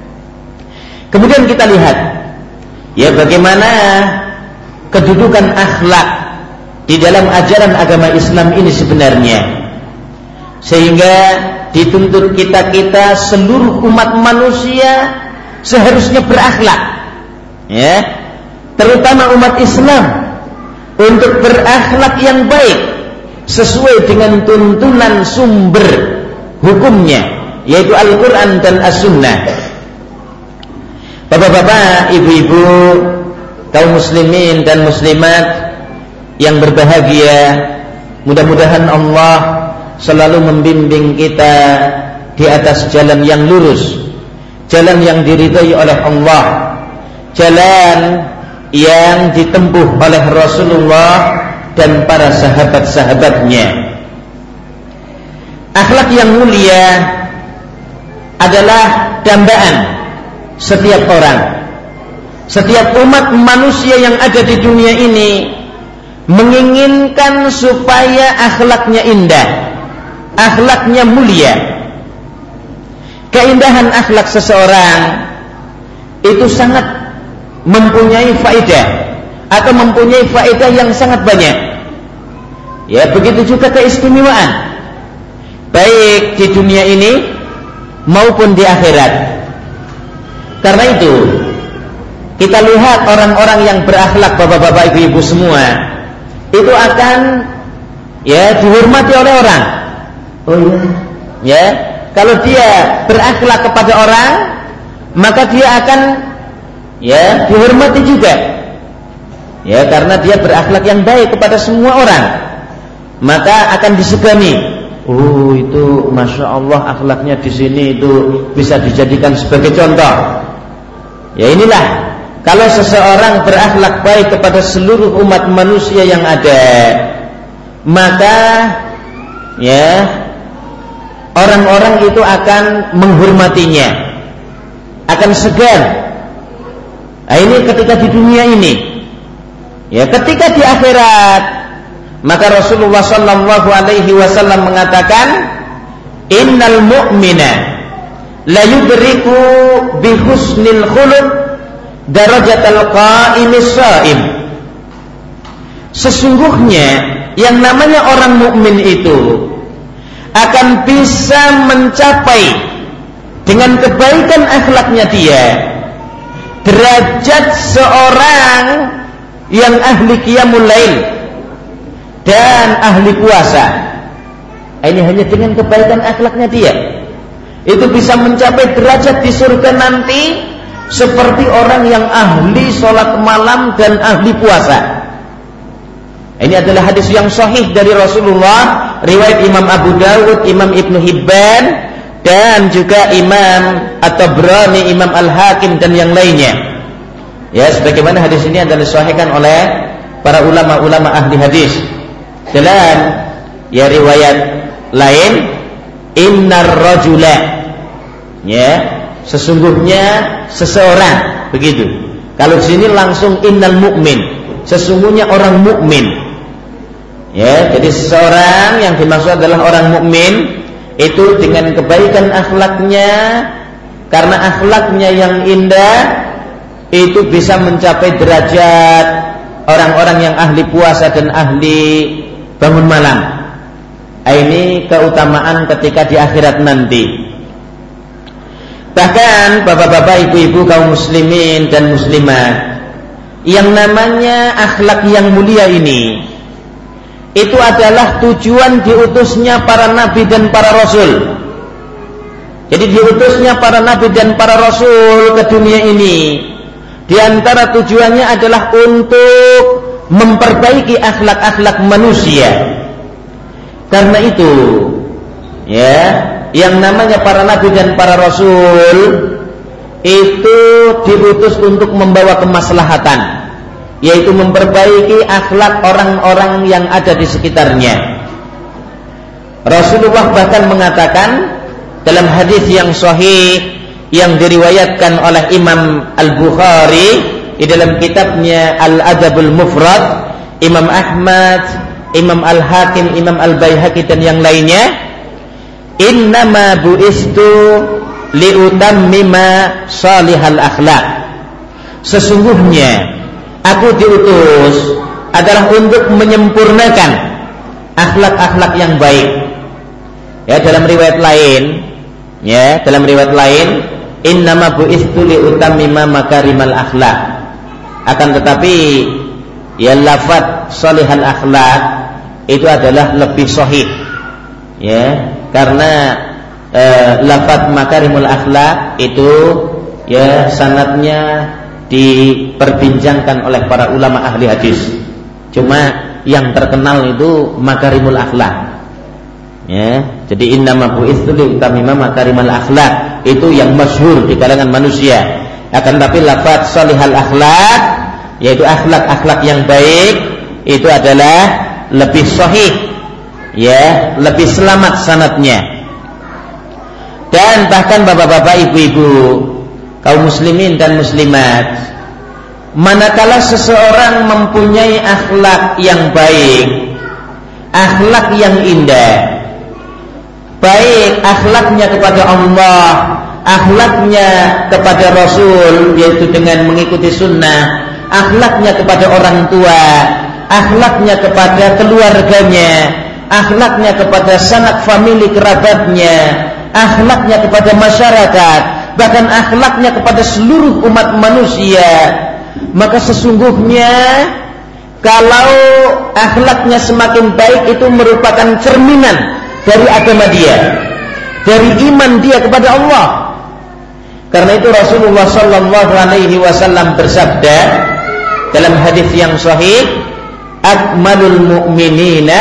Kemudian kita lihat, ya, bagaimana kedudukan akhlak di dalam ajaran agama Islam ini sebenarnya, sehingga dituntut kita-kita seluruh umat manusia seharusnya berakhlak, ya, terutama umat Islam, untuk berakhlak yang baik sesuai dengan tuntunan sumber hukumnya, yaitu Al-Quran dan As-Sunnah. Bapak-bapak, ibu-ibu, kaum muslimin dan muslimat yang berbahagia, mudah-mudahan Allah selalu membimbing kita di atas jalan yang lurus, jalan yang diridhai oleh Allah, jalan yang ditempuh oleh Rasulullah dan para sahabat-sahabatnya. Akhlak yang mulia adalah dambaan setiap orang, setiap umat manusia yang ada di dunia ini menginginkan supaya akhlaknya indah, akhlaknya mulia. Keindahan akhlak seseorang itu sangat mempunyai faedah, atau mempunyai faedah yang sangat banyak. Ya, begitu juga keistimewaan, baik di dunia ini maupun di akhirat. Karena itu kita lihat orang-orang yang berakhlak, bapak-bapak, ibu-ibu semua, itu akan, ya, dihormati oleh orang. Oh iya, ya, kalau dia berakhlak kepada orang, maka dia akan, ya, dihormati juga. Ya, karena dia berakhlak yang baik kepada semua orang, maka akan disegani. Oh, itu masya Allah akhlaknya di sini itu bisa dijadikan sebagai contoh. Ya, inilah kalau seseorang berakhlak baik kepada seluruh umat manusia yang ada, maka, ya, orang-orang itu akan menghormatinya, akan segan. Nah, ini ketika di dunia ini. Ya, ketika di akhirat, maka Rasulullah Sallallahu Alaihi Wasallam mengatakan, innal mu'mina la yudriku bi husnil khuluq darajatal qa'imis sha'im. Sesungguhnya yang namanya orang mukmin itu akan bisa mencapai dengan kebaikan akhlaknya dia derajat seorang yang ahli qiyamul lail dan ahli puasa. Ini hanya dengan kebaikan akhlaknya dia. Itu bisa mencapai derajat di surga nanti seperti orang yang ahli sholat malam dan ahli puasa. Ini adalah hadis yang sahih dari Rasulullah, riwayat Imam Abu Dawud, Imam Ibnu Hibban, dan juga Imam At-Tabrani, Imam Al-Hakim, dan yang lainnya. Ya, sebagaimana hadis ini adalah disahihkan oleh para ulama-ulama ahli hadis. Dalam ya riwayat lain, innar rajula, ya, sesungguhnya seseorang, begitu. Kalau di sini langsung innal mu'min, sesungguhnya orang mukmin. Ya, jadi seseorang yang dimaksud adalah orang mukmin itu dengan kebaikan akhlaknya, karena akhlaknya yang indah itu bisa mencapai derajat orang-orang yang ahli puasa dan ahli bangun malam. Ini keutamaan ketika di akhirat nanti. Bahkan bapak-bapak, ibu-ibu, kaum muslimin dan muslimat, yang namanya akhlak yang mulia ini, itu adalah tujuan diutusnya para nabi dan para rasul. Jadi diutusnya para nabi dan para rasul ke dunia ini, di antara tujuannya adalah untuk memperbaiki akhlak-akhlak manusia. Karena itu, ya, yang namanya para nabi dan para rasul itu diutus untuk membawa kemaslahatan, yaitu memperbaiki akhlak orang-orang yang ada di sekitarnya. Rasulullah bahkan mengatakan dalam hadis yang sahih yang diriwayatkan oleh Imam Al-Bukhari di dalam kitabnya Al-Adabul Mufrad, Imam Ahmad, Imam Al-Hakim, Imam Al-Baihaqi, dan yang lainnya, innama bu'istu liutammima salihal akhlak, sesungguhnya aku diutus adalah untuk menyempurnakan akhlak-akhlak yang baik. Ya, dalam riwayat lain, ya, dalam riwayat lain, innama bu'istu liutammima makarimal akhlak. Akan tetapi ya, lafaz salihal akhlak itu adalah lebih sahih. Ya, karena eh, lafaz makarimul akhlak itu ya sanadnya diperbincangkan oleh para ulama ahli hadis. Cuma yang terkenal itu makarimul akhlak. Ya, jadi innama bu'itsu liutammima makarimal akhlak itu yang masyhur di kalangan manusia. Akan tapi lafaz salihal akhlak, yaitu akhlak-akhlak yang baik, itu adalah lebih sahih, ya, lebih selamat sanadnya. Dan bahkan bapak-bapak, ibu-ibu, kaum muslimin dan muslimat, manakala seseorang mempunyai akhlak yang baik, akhlak yang indah, baik akhlaknya kepada Allah, akhlaknya kepada Rasul, yaitu dengan mengikuti sunnah, akhlaknya kepada orang tua, akhlaknya kepada keluarganya, akhlaknya kepada sanak famili kerabatnya, akhlaknya kepada masyarakat, bahkan akhlaknya kepada seluruh umat manusia, maka sesungguhnya kalau akhlaknya semakin baik itu merupakan cerminan dari agama dia, dari iman dia kepada Allah. Karena itu Rasulullah sallallahu alaihi wasallam bersabda dalam hadis yang sahih, akmalul mu'minina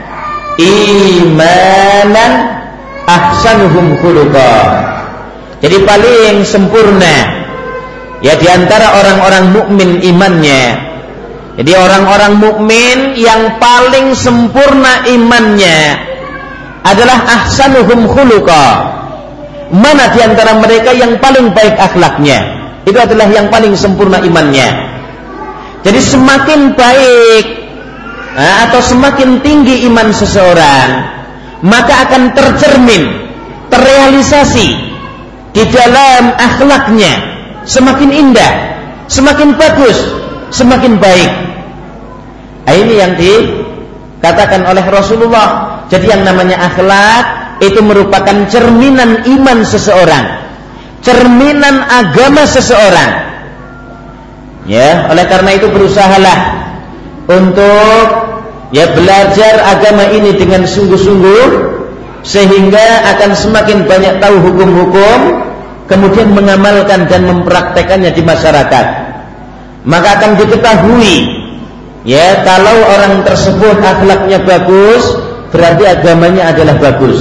imanan ahsanuhum khuluqa. Jadi paling sempurna ya di antara orang-orang mukmin imannya. Jadi orang-orang mukmin yang paling sempurna imannya adalah ahsanuhum khuluqa. Mana di antara mereka yang paling baik akhlaknya? Itu adalah yang paling sempurna imannya. Jadi semakin baik nah, atau semakin tinggi iman seseorang, maka akan tercermin, terrealisasi di dalam akhlaknya, semakin indah, semakin bagus, semakin baik. Nah, ini yang dikatakan oleh Rasulullah. Jadi yang namanya akhlak itu merupakan cerminan iman seseorang, cerminan agama seseorang. Ya, oleh karena itu berusahalah untuk ya belajar agama ini dengan sungguh-sungguh, sehingga akan semakin banyak tahu hukum-hukum, kemudian mengamalkan dan mempraktekannya di masyarakat. Maka akan diketahui, ya, kalau orang tersebut akhlaknya bagus, berarti agamanya adalah bagus.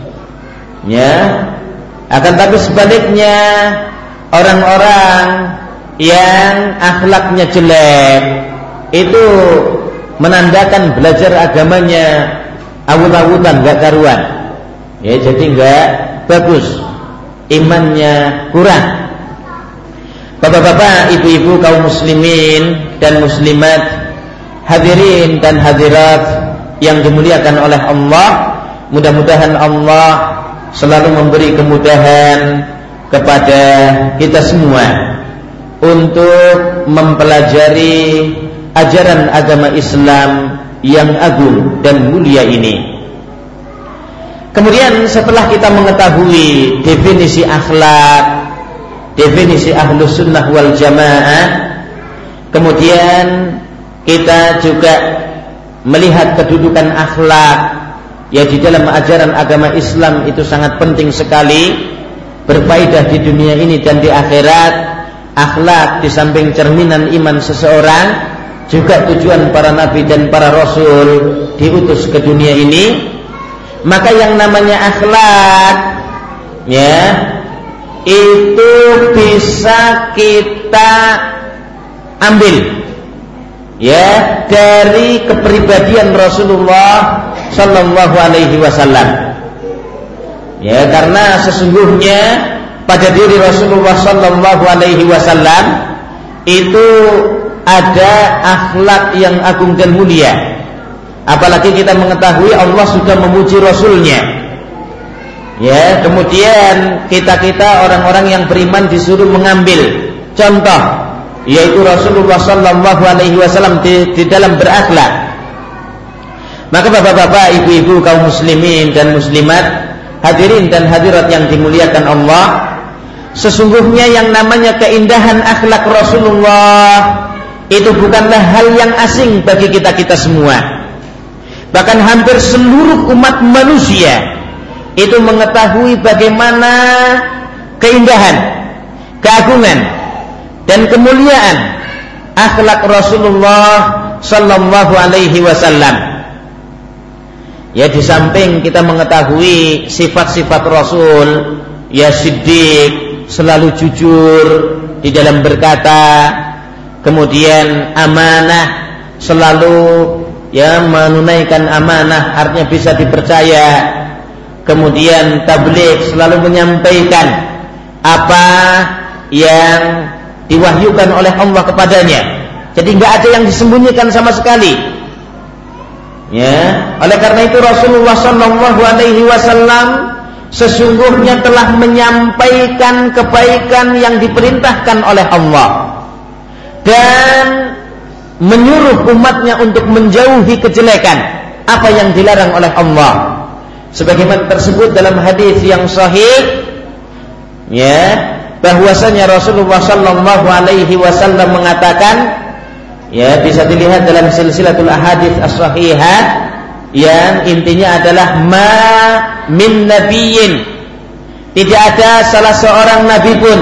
Ya, akan tapi sebaliknya, orang-orang yang akhlaknya jelek itu menandakan belajar agamanya awut-awutan, gak karuan. Ya, jadi gak bagus, imannya kurang. Bapak-bapak, ibu-ibu, kaum muslimin dan muslimat, hadirin dan hadirat yang dimuliakan oleh Allah, mudah-mudahan Allah selalu memberi kemudahan kepada kita semua untuk mempelajari ajaran agama Islam yang agung dan mulia ini. Kemudian setelah kita mengetahui definisi akhlak, definisi ahlus sunnah wal jamaah, kemudian kita juga melihat kedudukan akhlak, ya, di dalam ajaran agama Islam itu sangat penting sekali, berfaedah di dunia ini dan di akhirat. Akhlak di samping cerminan iman seseorang, juga tujuan para nabi dan para rasul diutus ke dunia ini. Maka yang namanya akhlak, ya, itu bisa kita ambil, ya, dari kepribadian Rasulullah Sallallahu Alaihi Wasallam. Ya, karena sesungguhnya pada diri Rasulullah Sallallahu Alaihi Wasallam itu ada akhlak yang agung dan mulia. Apalagi kita mengetahui Allah sudah memuji Rasulnya. Ya, kemudian kita-kita orang-orang yang beriman disuruh mengambil contoh, yaitu Rasulullah Sallallahu Alaihi Wasallam di, di dalam berakhlak. Maka bapak-bapak, ibu-ibu, kaum muslimin dan muslimat, hadirin dan hadirat yang dimuliakan Allah, sesungguhnya yang namanya keindahan akhlak Rasulullah itu bukanlah hal yang asing bagi kita-kita semua. Bahkan hampir seluruh umat manusia itu mengetahui bagaimana keindahan, keagungan dan kemuliaan akhlak Rasulullah Sallallahu Alaihi Wasallam. Ya, di samping kita mengetahui sifat-sifat Rasul, ya, siddiq, selalu jujur di dalam berkata, kemudian amanah, selalu, ya, menunaikan amanah, artinya bisa dipercaya. Kemudian tabligh, selalu menyampaikan apa yang diwahyukan oleh Allah kepadanya. Jadi nggak ada yang disembunyikan sama sekali. Ya, oleh karena itu Rasulullah Sallallahu Alaihi Wasallam sesungguhnya telah menyampaikan kebaikan yang diperintahkan oleh Allah dan menyuruh umatnya untuk menjauhi kejelekan apa yang dilarang oleh Allah. Sebagaimana tersebut dalam hadis yang sahih, ya, bahwasanya Rasulullah Sallallahu Alaihi Wasallam mengatakan, ya, bisa dilihat dalam silsilatul ahadits as-sahihah, yang intinya adalah ma min nabiyyin, tidak ada salah seorang nabi pun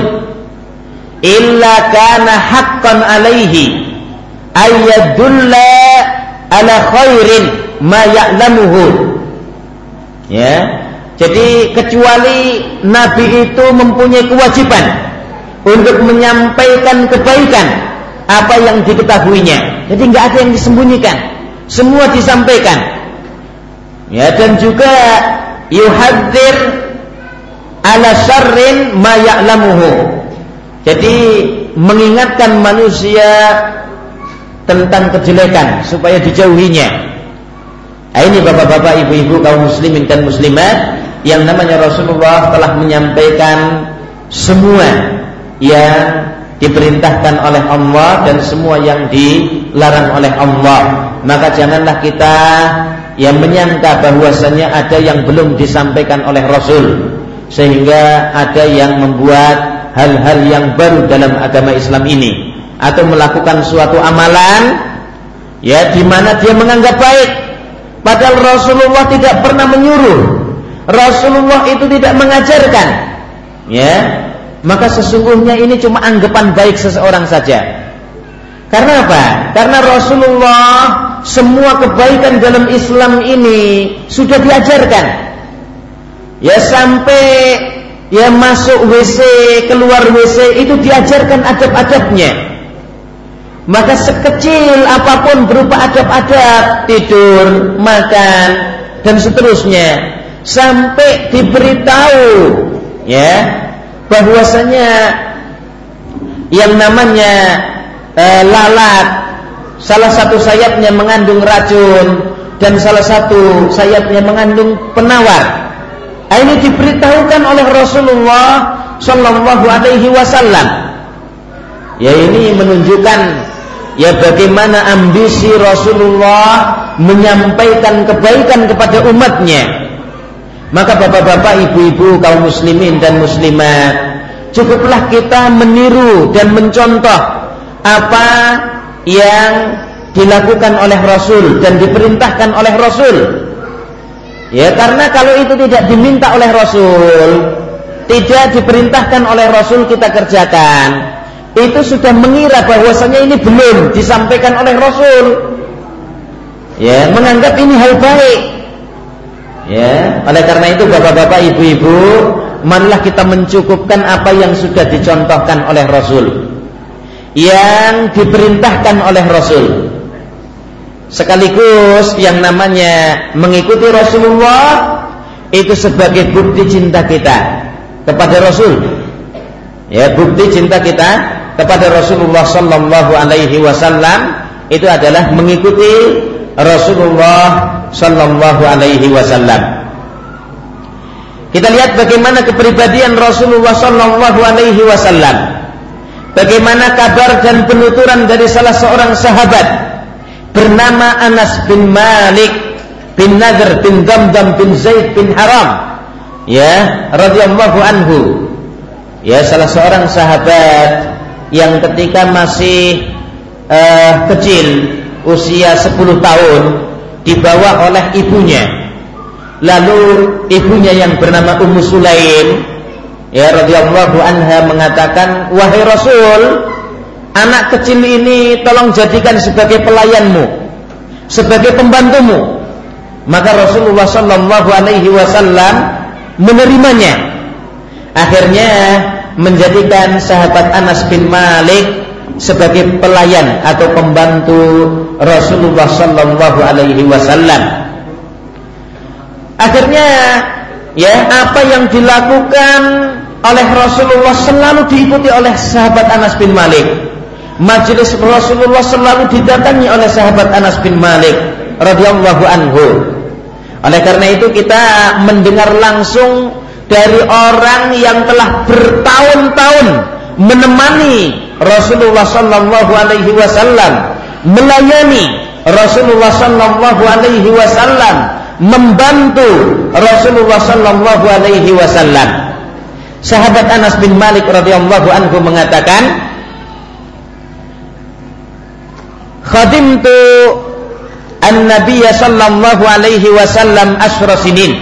illa kana haqqan alaihi ayyadulla ala khairin ma ya'lamuhu. Ya, jadi kecuali nabi itu mempunyai kewajiban untuk menyampaikan kebaikan apa yang diketahuinya. Jadi nggak ada yang disembunyikan, semua disampaikan. Ya, dan juga yuhadzir ala syarrin ma ya'lamuhu. Jadi mengingatkan manusia tentang kejelekan supaya dijauhinya. Nah, ini bapak-bapak, ibu-ibu, kaum muslimin dan muslimat, yang namanya Rasulullah telah menyampaikan semua yang diperintahkan oleh Allah dan semua yang dilarang oleh Allah. Maka janganlah kita yang menyangka bahwasanya ada yang belum disampaikan oleh Rasul, sehingga ada yang membuat hal-hal yang baru dalam agama Islam ini, atau melakukan suatu amalan, ya, di mana dia menganggap baik, padahal Rasulullah tidak pernah menyuruh Rasulullah itu tidak mengajarkan, ya, maka sesungguhnya ini cuma anggapan baik seseorang saja. Karena apa? Karena Rasulullah semua kebaikan dalam Islam ini sudah diajarkan. Ya, sampai ya masuk W C, keluar W C itu diajarkan adab-adabnya. Maka sekecil apapun berupa adab-adab, tidur, makan, dan seterusnya, sampai diberitahu ya bahwasanya yang namanya e, lalat, salah satu sayapnya mengandung racun dan salah satu sayapnya mengandung penawar. Ini diberitahukan oleh Rasulullah Sallallahu Alaihi Wasallam. Ya, ini menunjukkan ya bagaimana ambisi Rasulullah menyampaikan kebaikan kepada umatnya. Maka bapak-bapak, ibu-ibu, kaum muslimin dan muslimat, cukuplah kita meniru dan mencontoh apa yang dilakukan oleh Rasul dan diperintahkan oleh Rasul. Ya, karena kalau itu tidak diminta oleh Rasul, tidak diperintahkan oleh Rasul kita kerjakan, itu sudah mengira bahwasanya ini belum disampaikan oleh Rasul. Ya, menganggap ini hal baik. Ya, oleh karena itu bapak-bapak, ibu-ibu, marilah kita mencukupkan apa yang sudah dicontohkan oleh Rasul, yang diperintahkan oleh Rasul. Sekaligus yang namanya mengikuti Rasulullah itu sebagai bukti cinta kita kepada Rasul. Ya, bukti cinta kita kepada Rasulullah Sallallahu Alaihi Wasallam itu adalah mengikuti Rasulullah Sallallahu Alaihi Wasallam. Kita lihat bagaimana kepribadian Rasulullah Sallallahu Alaihi Wasallam. Bagaimana kabar dan penuturan dari salah seorang sahabat bernama Anas bin Malik bin Nadhr bin Damdam bin Zaid bin Haram, ya, radhiyallahu anhu. Ya, salah seorang sahabat yang ketika masih uh, kecil, usia sepuluh tahun, dibawa oleh ibunya. Lalu ibunya yang bernama Ummu Sulaim, ya, radhiyallahu anha, mengatakan, "Wahai Rasul, anak kecil ini tolong jadikan sebagai pelayanmu, sebagai pembantumu." Maka Rasulullah Sallallahu Alaihi Wasallam menerimanya. Akhirnya menjadikan sahabat Anas bin Malik sebagai pelayan atau pembantu Rasulullah Sallallahu Alaihi Wasallam. Akhirnya, ya, apa yang dilakukan oleh Rasulullah selalu diikuti oleh sahabat Anas bin Malik. Majelis Rasulullah selalu didatangi oleh sahabat Anas bin Malik radhiyallahu anhu. Oleh karena itu kita mendengar langsung dari orang yang telah bertahun-tahun menemani Rasulullah Sallallahu Alaihi Wasallam, melayani Rasulullah Sallallahu Alaihi Wasallam, membantu Rasulullah Sallallahu Alaihi Wasallam. Sahabat Anas bin Malik radhiyallahu anhu mengatakan, "Khadimtu an-Nabiy sallallahu alaihi wasallam asyra sinin."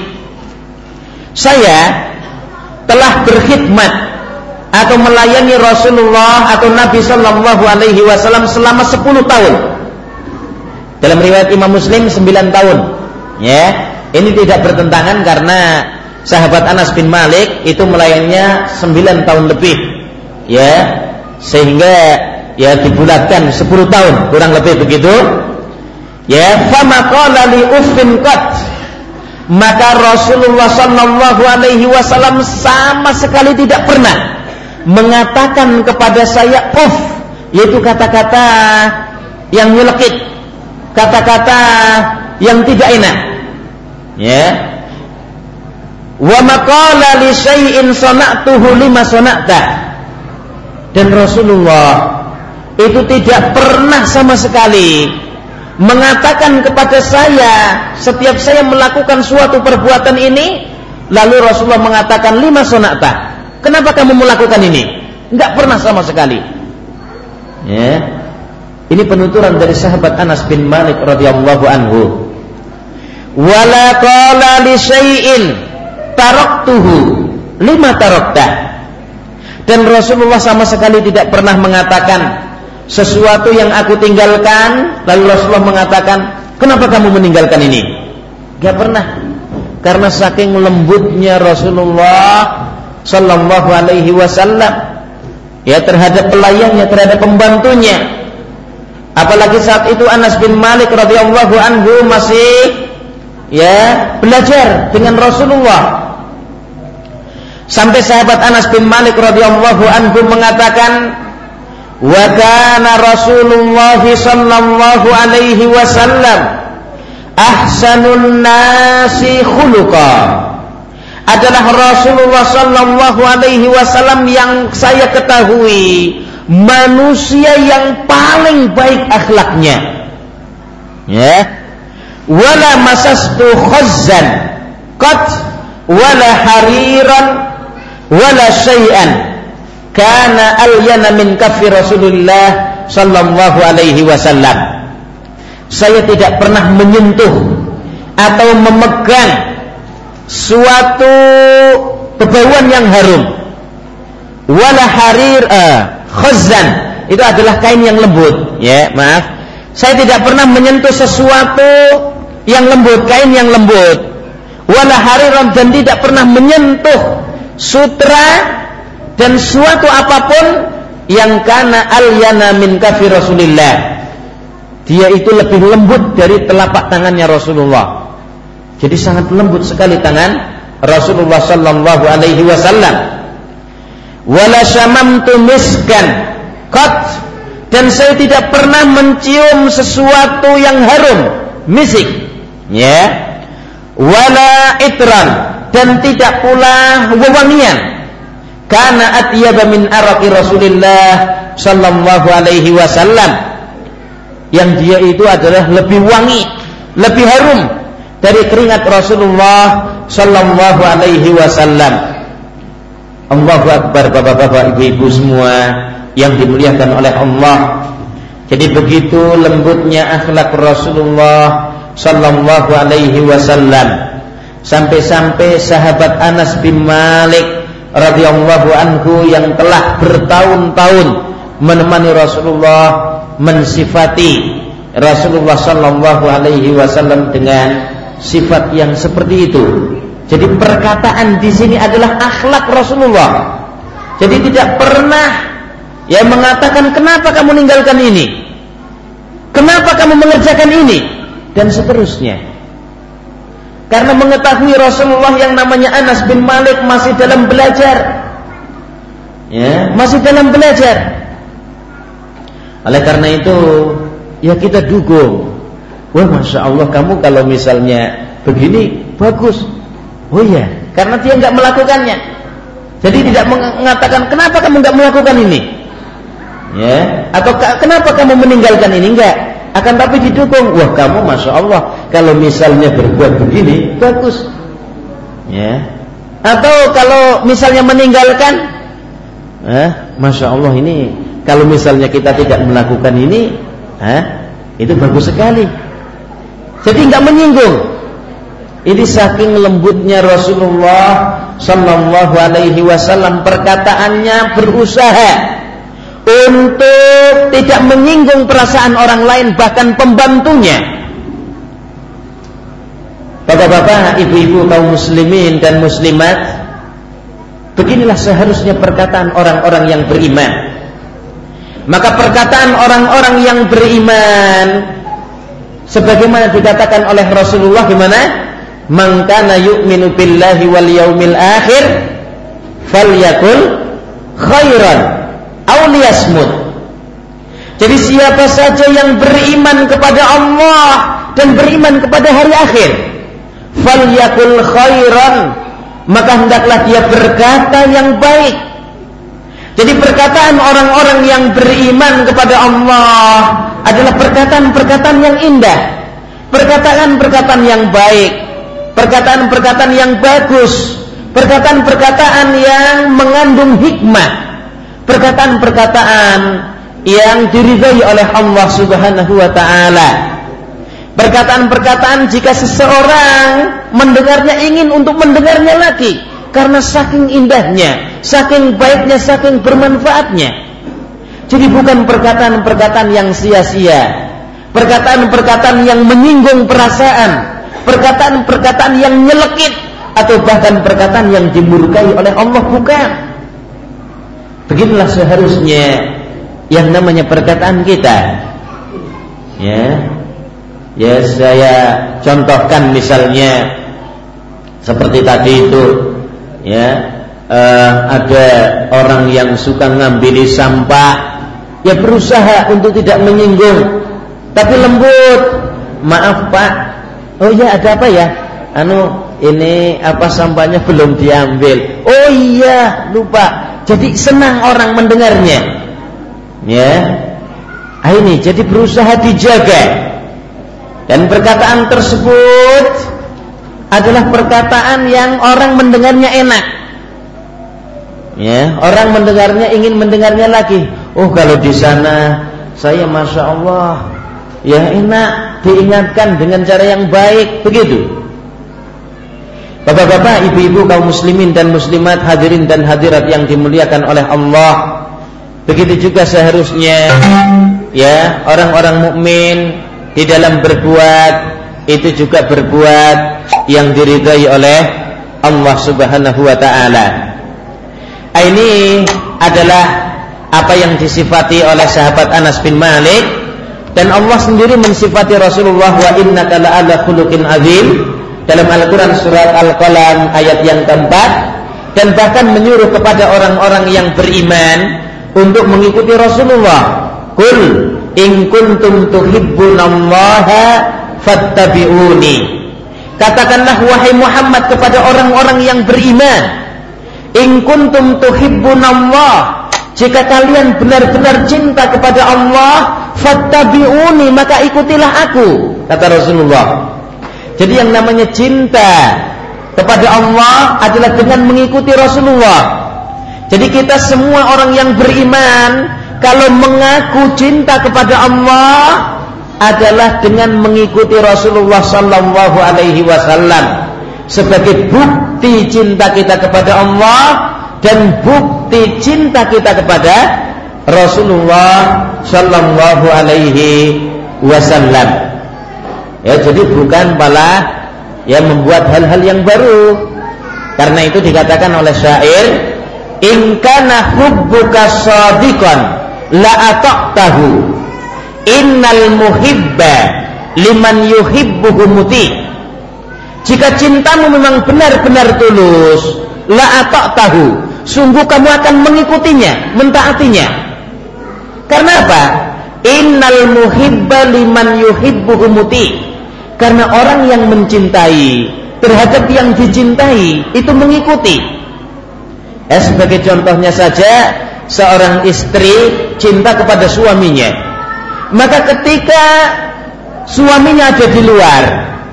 Saya telah berkhidmat atau melayani Rasulullah atau Nabi sallallahu alaihi wasallam selama sepuluh tahun. Dalam riwayat Imam Muslim sembilan tahun. Ya, ini tidak bertentangan karena sahabat Anas bin Malik itu melayaninya sembilan tahun lebih. Ya, sehingga ya dibulatkan sepuluh tahun kurang lebih begitu. Ya, fama qala li uffin qat, maka Rasulullah sallallahu alaihi wasallam sama sekali tidak pernah mengatakan kepada saya uff, yaitu kata-kata yang nyelekit, kata-kata yang tidak enak. Ya, wa maqala li syai'in sana'tuhu lima sana'ta, dan Rasulullah itu tidak pernah sama sekali mengatakan kepada saya setiap saya melakukan suatu perbuatan ini, lalu Rasulullah mengatakan lima sonakta, kenapa kamu melakukan ini? Enggak pernah sama sekali. Ya, ini penuturan dari sahabat Anas bin Malik radhiyallahu anhu. Wala qala li syai'in taraktuhu lima tarakta. Dan Rasulullah sama sekali tidak pernah mengatakan sesuatu yang aku tinggalkan, lalu Rasulullah mengatakan, kenapa kamu meninggalkan ini? Gak pernah. Karena saking lembutnya Rasulullah sallallahu alaihi wasallam ya terhadap pelayannya, terhadap pembantunya. Apalagi saat itu Anas bin Malik radhiyallahu anhu masih ya belajar dengan Rasulullah. Sampai sahabat Anas bin Malik radhiyallahu anhu mengatakan, wa kana Rasulullah sallallahu alaihi wasallam ahsanun nasi khuluqa. Adalah Rasulullah sallallahu alaihi wasallam yang saya ketahui manusia yang paling baik akhlaknya. Ya. Wala masastu khazzan qat wala hariran wala syai'an kana alyana min kaffi Rasulullah sallallahu alaihi wasallam. Saya tidak pernah menyentuh atau memegang suatu kebauan yang harum. Wala harir uh, khazzan, itu adalah kain yang lembut. Ya, maaf. Saya tidak pernah menyentuh sesuatu yang lembut, kain yang lembut. Wala hariran, dan tidak pernah menyentuh sutra dan suatu apapun yang kana alyana min kafi Rasulillah. Dia itu lebih lembut dari telapak tangannya Rasulullah. Jadi sangat lembut sekali tangan Rasulullah sallallahu alaihi wasallam. Wala syamamtu miskan qat, dan saya tidak pernah mencium sesuatu yang harum, misik. Ya. Wala itran, dan tidak pula wewangian. Kana atyaba min araqi Rasulillah sallallahu alaihi wasallam, yang dia itu adalah lebih wangi, lebih harum dari keringat Rasulullah sallallahu alaihi wasallam. Allahu akbar, bapak-bapak, ibu-ibu semua yang dimuliakan oleh Allah. Jadi begitu lembutnya akhlak Rasulullah sallallahu alaihi wasallam, sampai-sampai sahabat Anas bin Malik radhiyallahu anhu yang telah bertahun-tahun menemani Rasulullah mensifati Rasulullah sallallahu alaihi wasallam dengan sifat yang seperti itu. Jadi perkataan di sini adalah akhlak Rasulullah. Jadi tidak pernah ya mengatakan kenapa kamu meninggalkan ini, kenapa kamu mengerjakan ini, dan seterusnya. Karena mengetahui Rasulullah yang namanya Anas bin Malik masih dalam belajar, ya masih dalam belajar. Oleh karena itu ya kita dukung. Wah, masya Allah, kamu kalau misalnya begini bagus. Oh iya, karena dia nggak melakukannya. Jadi tidak mengatakan kenapa kamu nggak melakukan ini, ya, atau kenapa kamu meninggalkan ini, enggak. Akan tapi didukung. Wah, kamu masya Allah kalau misalnya berbuat begini bagus, ya. Atau kalau misalnya meninggalkan, eh, masya Allah ini kalau misalnya kita tidak melakukan ini, eh, itu bagus sekali. Jadi nggak menyinggung. Ini saking lembutnya Rasulullah sallallahu alaihi wasallam, perkataannya berusaha untuk tidak menyinggung perasaan orang lain, bahkan pembantunya. Bapak-bapak, ibu-ibu, kaum muslimin dan muslimat, beginilah seharusnya perkataan orang-orang yang beriman. Maka perkataan orang-orang yang beriman sebagaimana dikatakan oleh Rasulullah, gimana? Man kana yu'minu billahi wal yaumil akhir falyakul khairan aw liyasmut. Jadi siapa saja yang beriman kepada Allah dan beriman kepada hari akhir, falyakul khairan, maka hendaklah dia berkata yang baik. Jadi perkataan orang-orang yang beriman kepada Allah adalah perkataan-perkataan yang indah, perkataan-perkataan yang baik, perkataan-perkataan yang bagus, perkataan-perkataan yang mengandung hikmah, perkataan-perkataan yang diridhai oleh Allah Subhanahu wa taala. Perkataan-perkataan jika seseorang mendengarnya ingin untuk mendengarnya lagi, karena saking indahnya, saking baiknya, saking bermanfaatnya. Jadi bukan perkataan-perkataan yang sia-sia, perkataan-perkataan yang menyinggung perasaan, perkataan-perkataan yang nyelekit, atau bahkan perkataan yang dimurkai oleh Allah, bukan. Beginilah seharusnya yang namanya perkataan kita. Ya, ya saya contohkan misalnya seperti tadi itu, ya uh, ada orang yang suka ngambil sampah, ya berusaha untuk tidak menyinggung, tapi lembut. Maaf Pak, oh ya ada apa ya? Anu ini apa sampahnya belum diambil. Oh iya lupa. Jadi senang orang mendengarnya. Ya, ah, ini jadi berusaha dijaga. Dan perkataan tersebut adalah perkataan yang orang mendengarnya enak. Ya, orang mendengarnya ingin mendengarnya lagi. Oh kalau di sana saya masya Allah, ya enak, diingatkan dengan cara yang baik, begitu. Bapak-bapak, ibu-ibu, kaum muslimin dan muslimat, hadirin dan hadirat yang dimuliakan oleh Allah, begitu juga seharusnya ya orang-orang mukmin di dalam berbuat itu juga berbuat yang diridhai oleh Allah Subhanahu wa taala. Ini adalah apa yang disifati oleh sahabat Anas bin Malik, dan Allah sendiri mensifati Rasulullah, wa innaka la'ala khuluqin azim, dalam Al-Quran surat Al-Qalam ayat yang keempat, dan bahkan menyuruh kepada orang-orang yang beriman untuk mengikuti Rasulullah. Qul in kuntum tuhibbunallaha fattabi'uni. Katakanlah wahai Muhammad kepada orang-orang yang beriman, in kuntum tuhibbunallah, jika kalian benar-benar cinta kepada Allah, fattabi'uni, maka ikutilah aku, kata Rasulullah. Jadi yang namanya cinta kepada Allah adalah dengan mengikuti Rasulullah. Jadi kita semua orang yang beriman, kalau mengaku cinta kepada Allah adalah dengan mengikuti Rasulullah sallallahu alaihi wasallam sebagai bukti cinta kita kepada Allah dan bukti cinta kita kepada Rasulullah sallallahu alaihi wasallam. Ya, jadi bukan malah ya membuat hal-hal yang baru. Karena itu dikatakan oleh syair, in kana hubbuka shadiqan la ataqtahu, innal muhibba liman yuhibbuhu muti. Jika cintamu memang benar-benar tulus, la ataqtahu, sungguh kamu akan mengikutinya, mentaatinya. Karena apa? Innal muhibba liman yuhibbuhu muti. Karena orang yang mencintai terhadap yang dicintai itu mengikuti. Eh, sebagai contohnya saja, seorang istri cinta kepada suaminya, maka ketika suaminya ada di luar,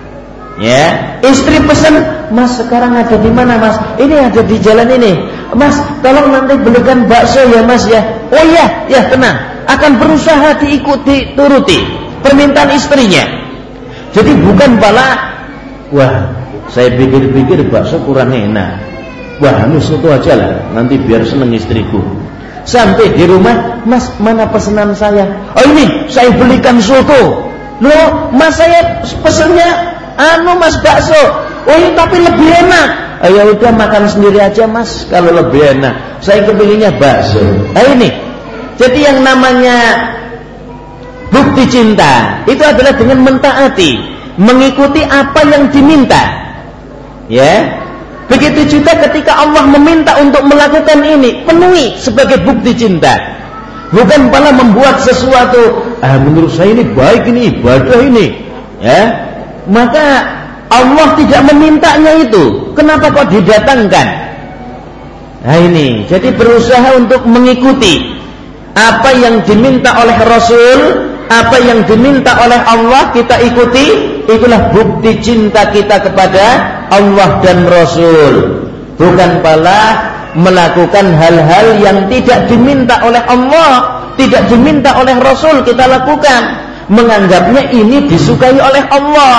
ya, istri pesan, Mas sekarang ada di mana Mas? Ini ada di jalan ini. Mas, tolong nanti belikan bakso ya Mas ya. Oh iya, ya tenang. Akan berusaha diikuti, turuti permintaan istrinya. Jadi bukan bala, wah saya pikir-pikir bakso kurang enak, wah anu soto aja lah, nanti biar seneng istriku. Sampai di rumah, Mas mana pesanan saya? Oh ini saya belikan soto. Loh Mas saya pesennya anu Mas bakso. Oh ini tapi lebih enak. Oh, ya udah makan sendiri aja Mas kalau lebih enak. Saya kepinginnya bakso. Nah ini, jadi yang namanya bukti cinta itu adalah dengan mentaati, mengikuti apa yang diminta. Ya, begitu juga ketika Allah meminta untuk melakukan ini, penuhi sebagai bukti cinta. Bukan malah membuat sesuatu, ah menurut saya ini baik, ini ibadah ini, ya. Maka Allah tidak memintanya itu. Kenapa kok didatangkan? Nah ini, jadi berusaha untuk mengikuti apa yang diminta oleh Rasul, apa yang diminta oleh Allah kita ikuti. Itulah bukti cinta kita kepada Allah dan Rasul. Bukan pala melakukan hal-hal yang tidak diminta oleh Allah, tidak diminta oleh Rasul kita lakukan. menganggapnya ini disukai oleh Allah.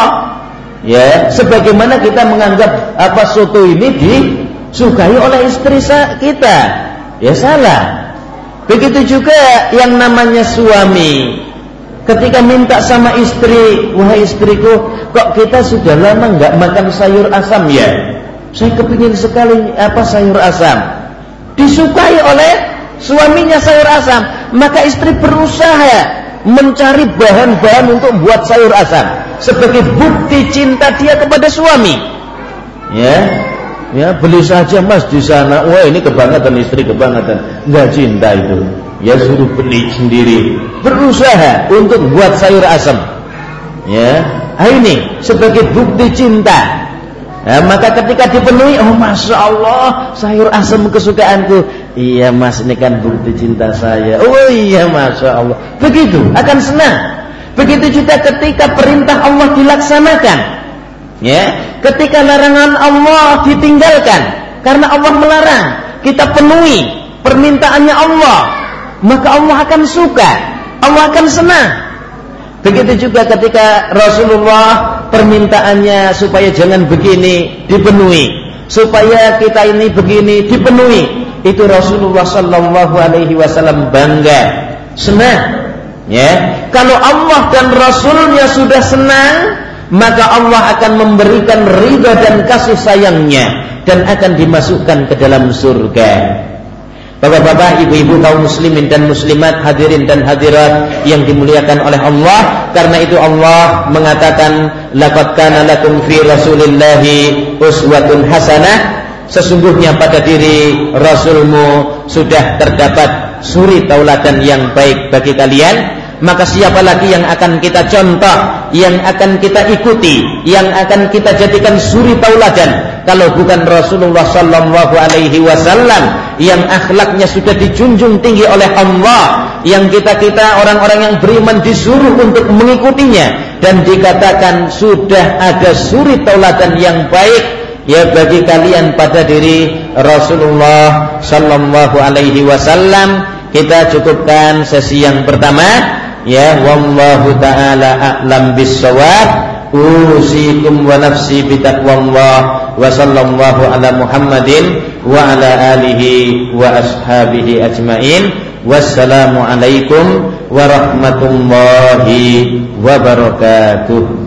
Ya, sebagaimana kita menganggap apa soto ini disukai oleh istri kita. Ya salah. Begitu juga yang namanya suami. Ketika minta sama istri, wahai istriku, kok kita sudah lama enggak makan sayur asam ya? Saya kepingin sekali apa sayur asam. Disukai oleh suaminya sayur asam, maka istri berusaha mencari bahan-bahan untuk buat sayur asam sebagai bukti cinta dia kepada suami. Ya, ya beli saja mas di sana. Wah ini kebangetan, istri kebangetan, nggak cinta itu. Ya suruh beli sendiri, berusaha untuk buat sayur asam. Ya, ini sebagai bukti cinta. Nah, maka ketika dipenuhi, oh masya Allah sayur asam kesukaanku. Iya mas, ini kan bukti cinta saya. Oh iya masya Allah. Begitu akan senang. Begitu juga ketika perintah Allah dilaksanakan. Ya, ketika larangan Allah ditinggalkan karena Allah melarang, kita penuhi permintaannya Allah, maka Allah akan suka, Allah akan senang. Begitu juga ketika Rasulullah permintaannya supaya jangan begini dipenuhi, supaya kita ini begini dipenuhi, itu Rasulullah Sallallahu Alaihi Wasallam bangga, senang. Ya, kalau Allah dan Rasulnya sudah senang, maka Allah akan memberikan ridha dan kasih sayangnya dan akan dimasukkan ke dalam surga. Bapak-bapak, ibu-ibu, kaum muslimin dan muslimat, hadirin dan hadirat yang dimuliakan oleh Allah, karena itu Allah mengatakan laqad kana lakum fi rasulillahi uswatun hasanah, sesungguhnya pada diri Rasulmu sudah terdapat suri tauladan yang baik bagi kalian. Maka siapa lagi yang akan kita contoh, yang akan kita ikuti, yang akan kita jadikan suri tauladan kalau bukan Rasulullah Sallallahu Alaihi Wasallam yang akhlaknya sudah dijunjung tinggi oleh Allah, yang kita-kita orang-orang yang beriman disuruh untuk mengikutinya, dan dikatakan sudah ada suri tauladan yang baik ya bagi kalian pada diri Rasulullah Sallallahu Alaihi Wasallam. Kita cukupkan sesi yang pertama. Ya, wallahu ta'ala a'lam bis-shawab. Usikum wa nafsi bitaqwallah wa sallallahu ala Muhammadin wa ala alihi wa ashabihi ajmain. Wassalamu alaikum warahmatullahi wabarakatuh.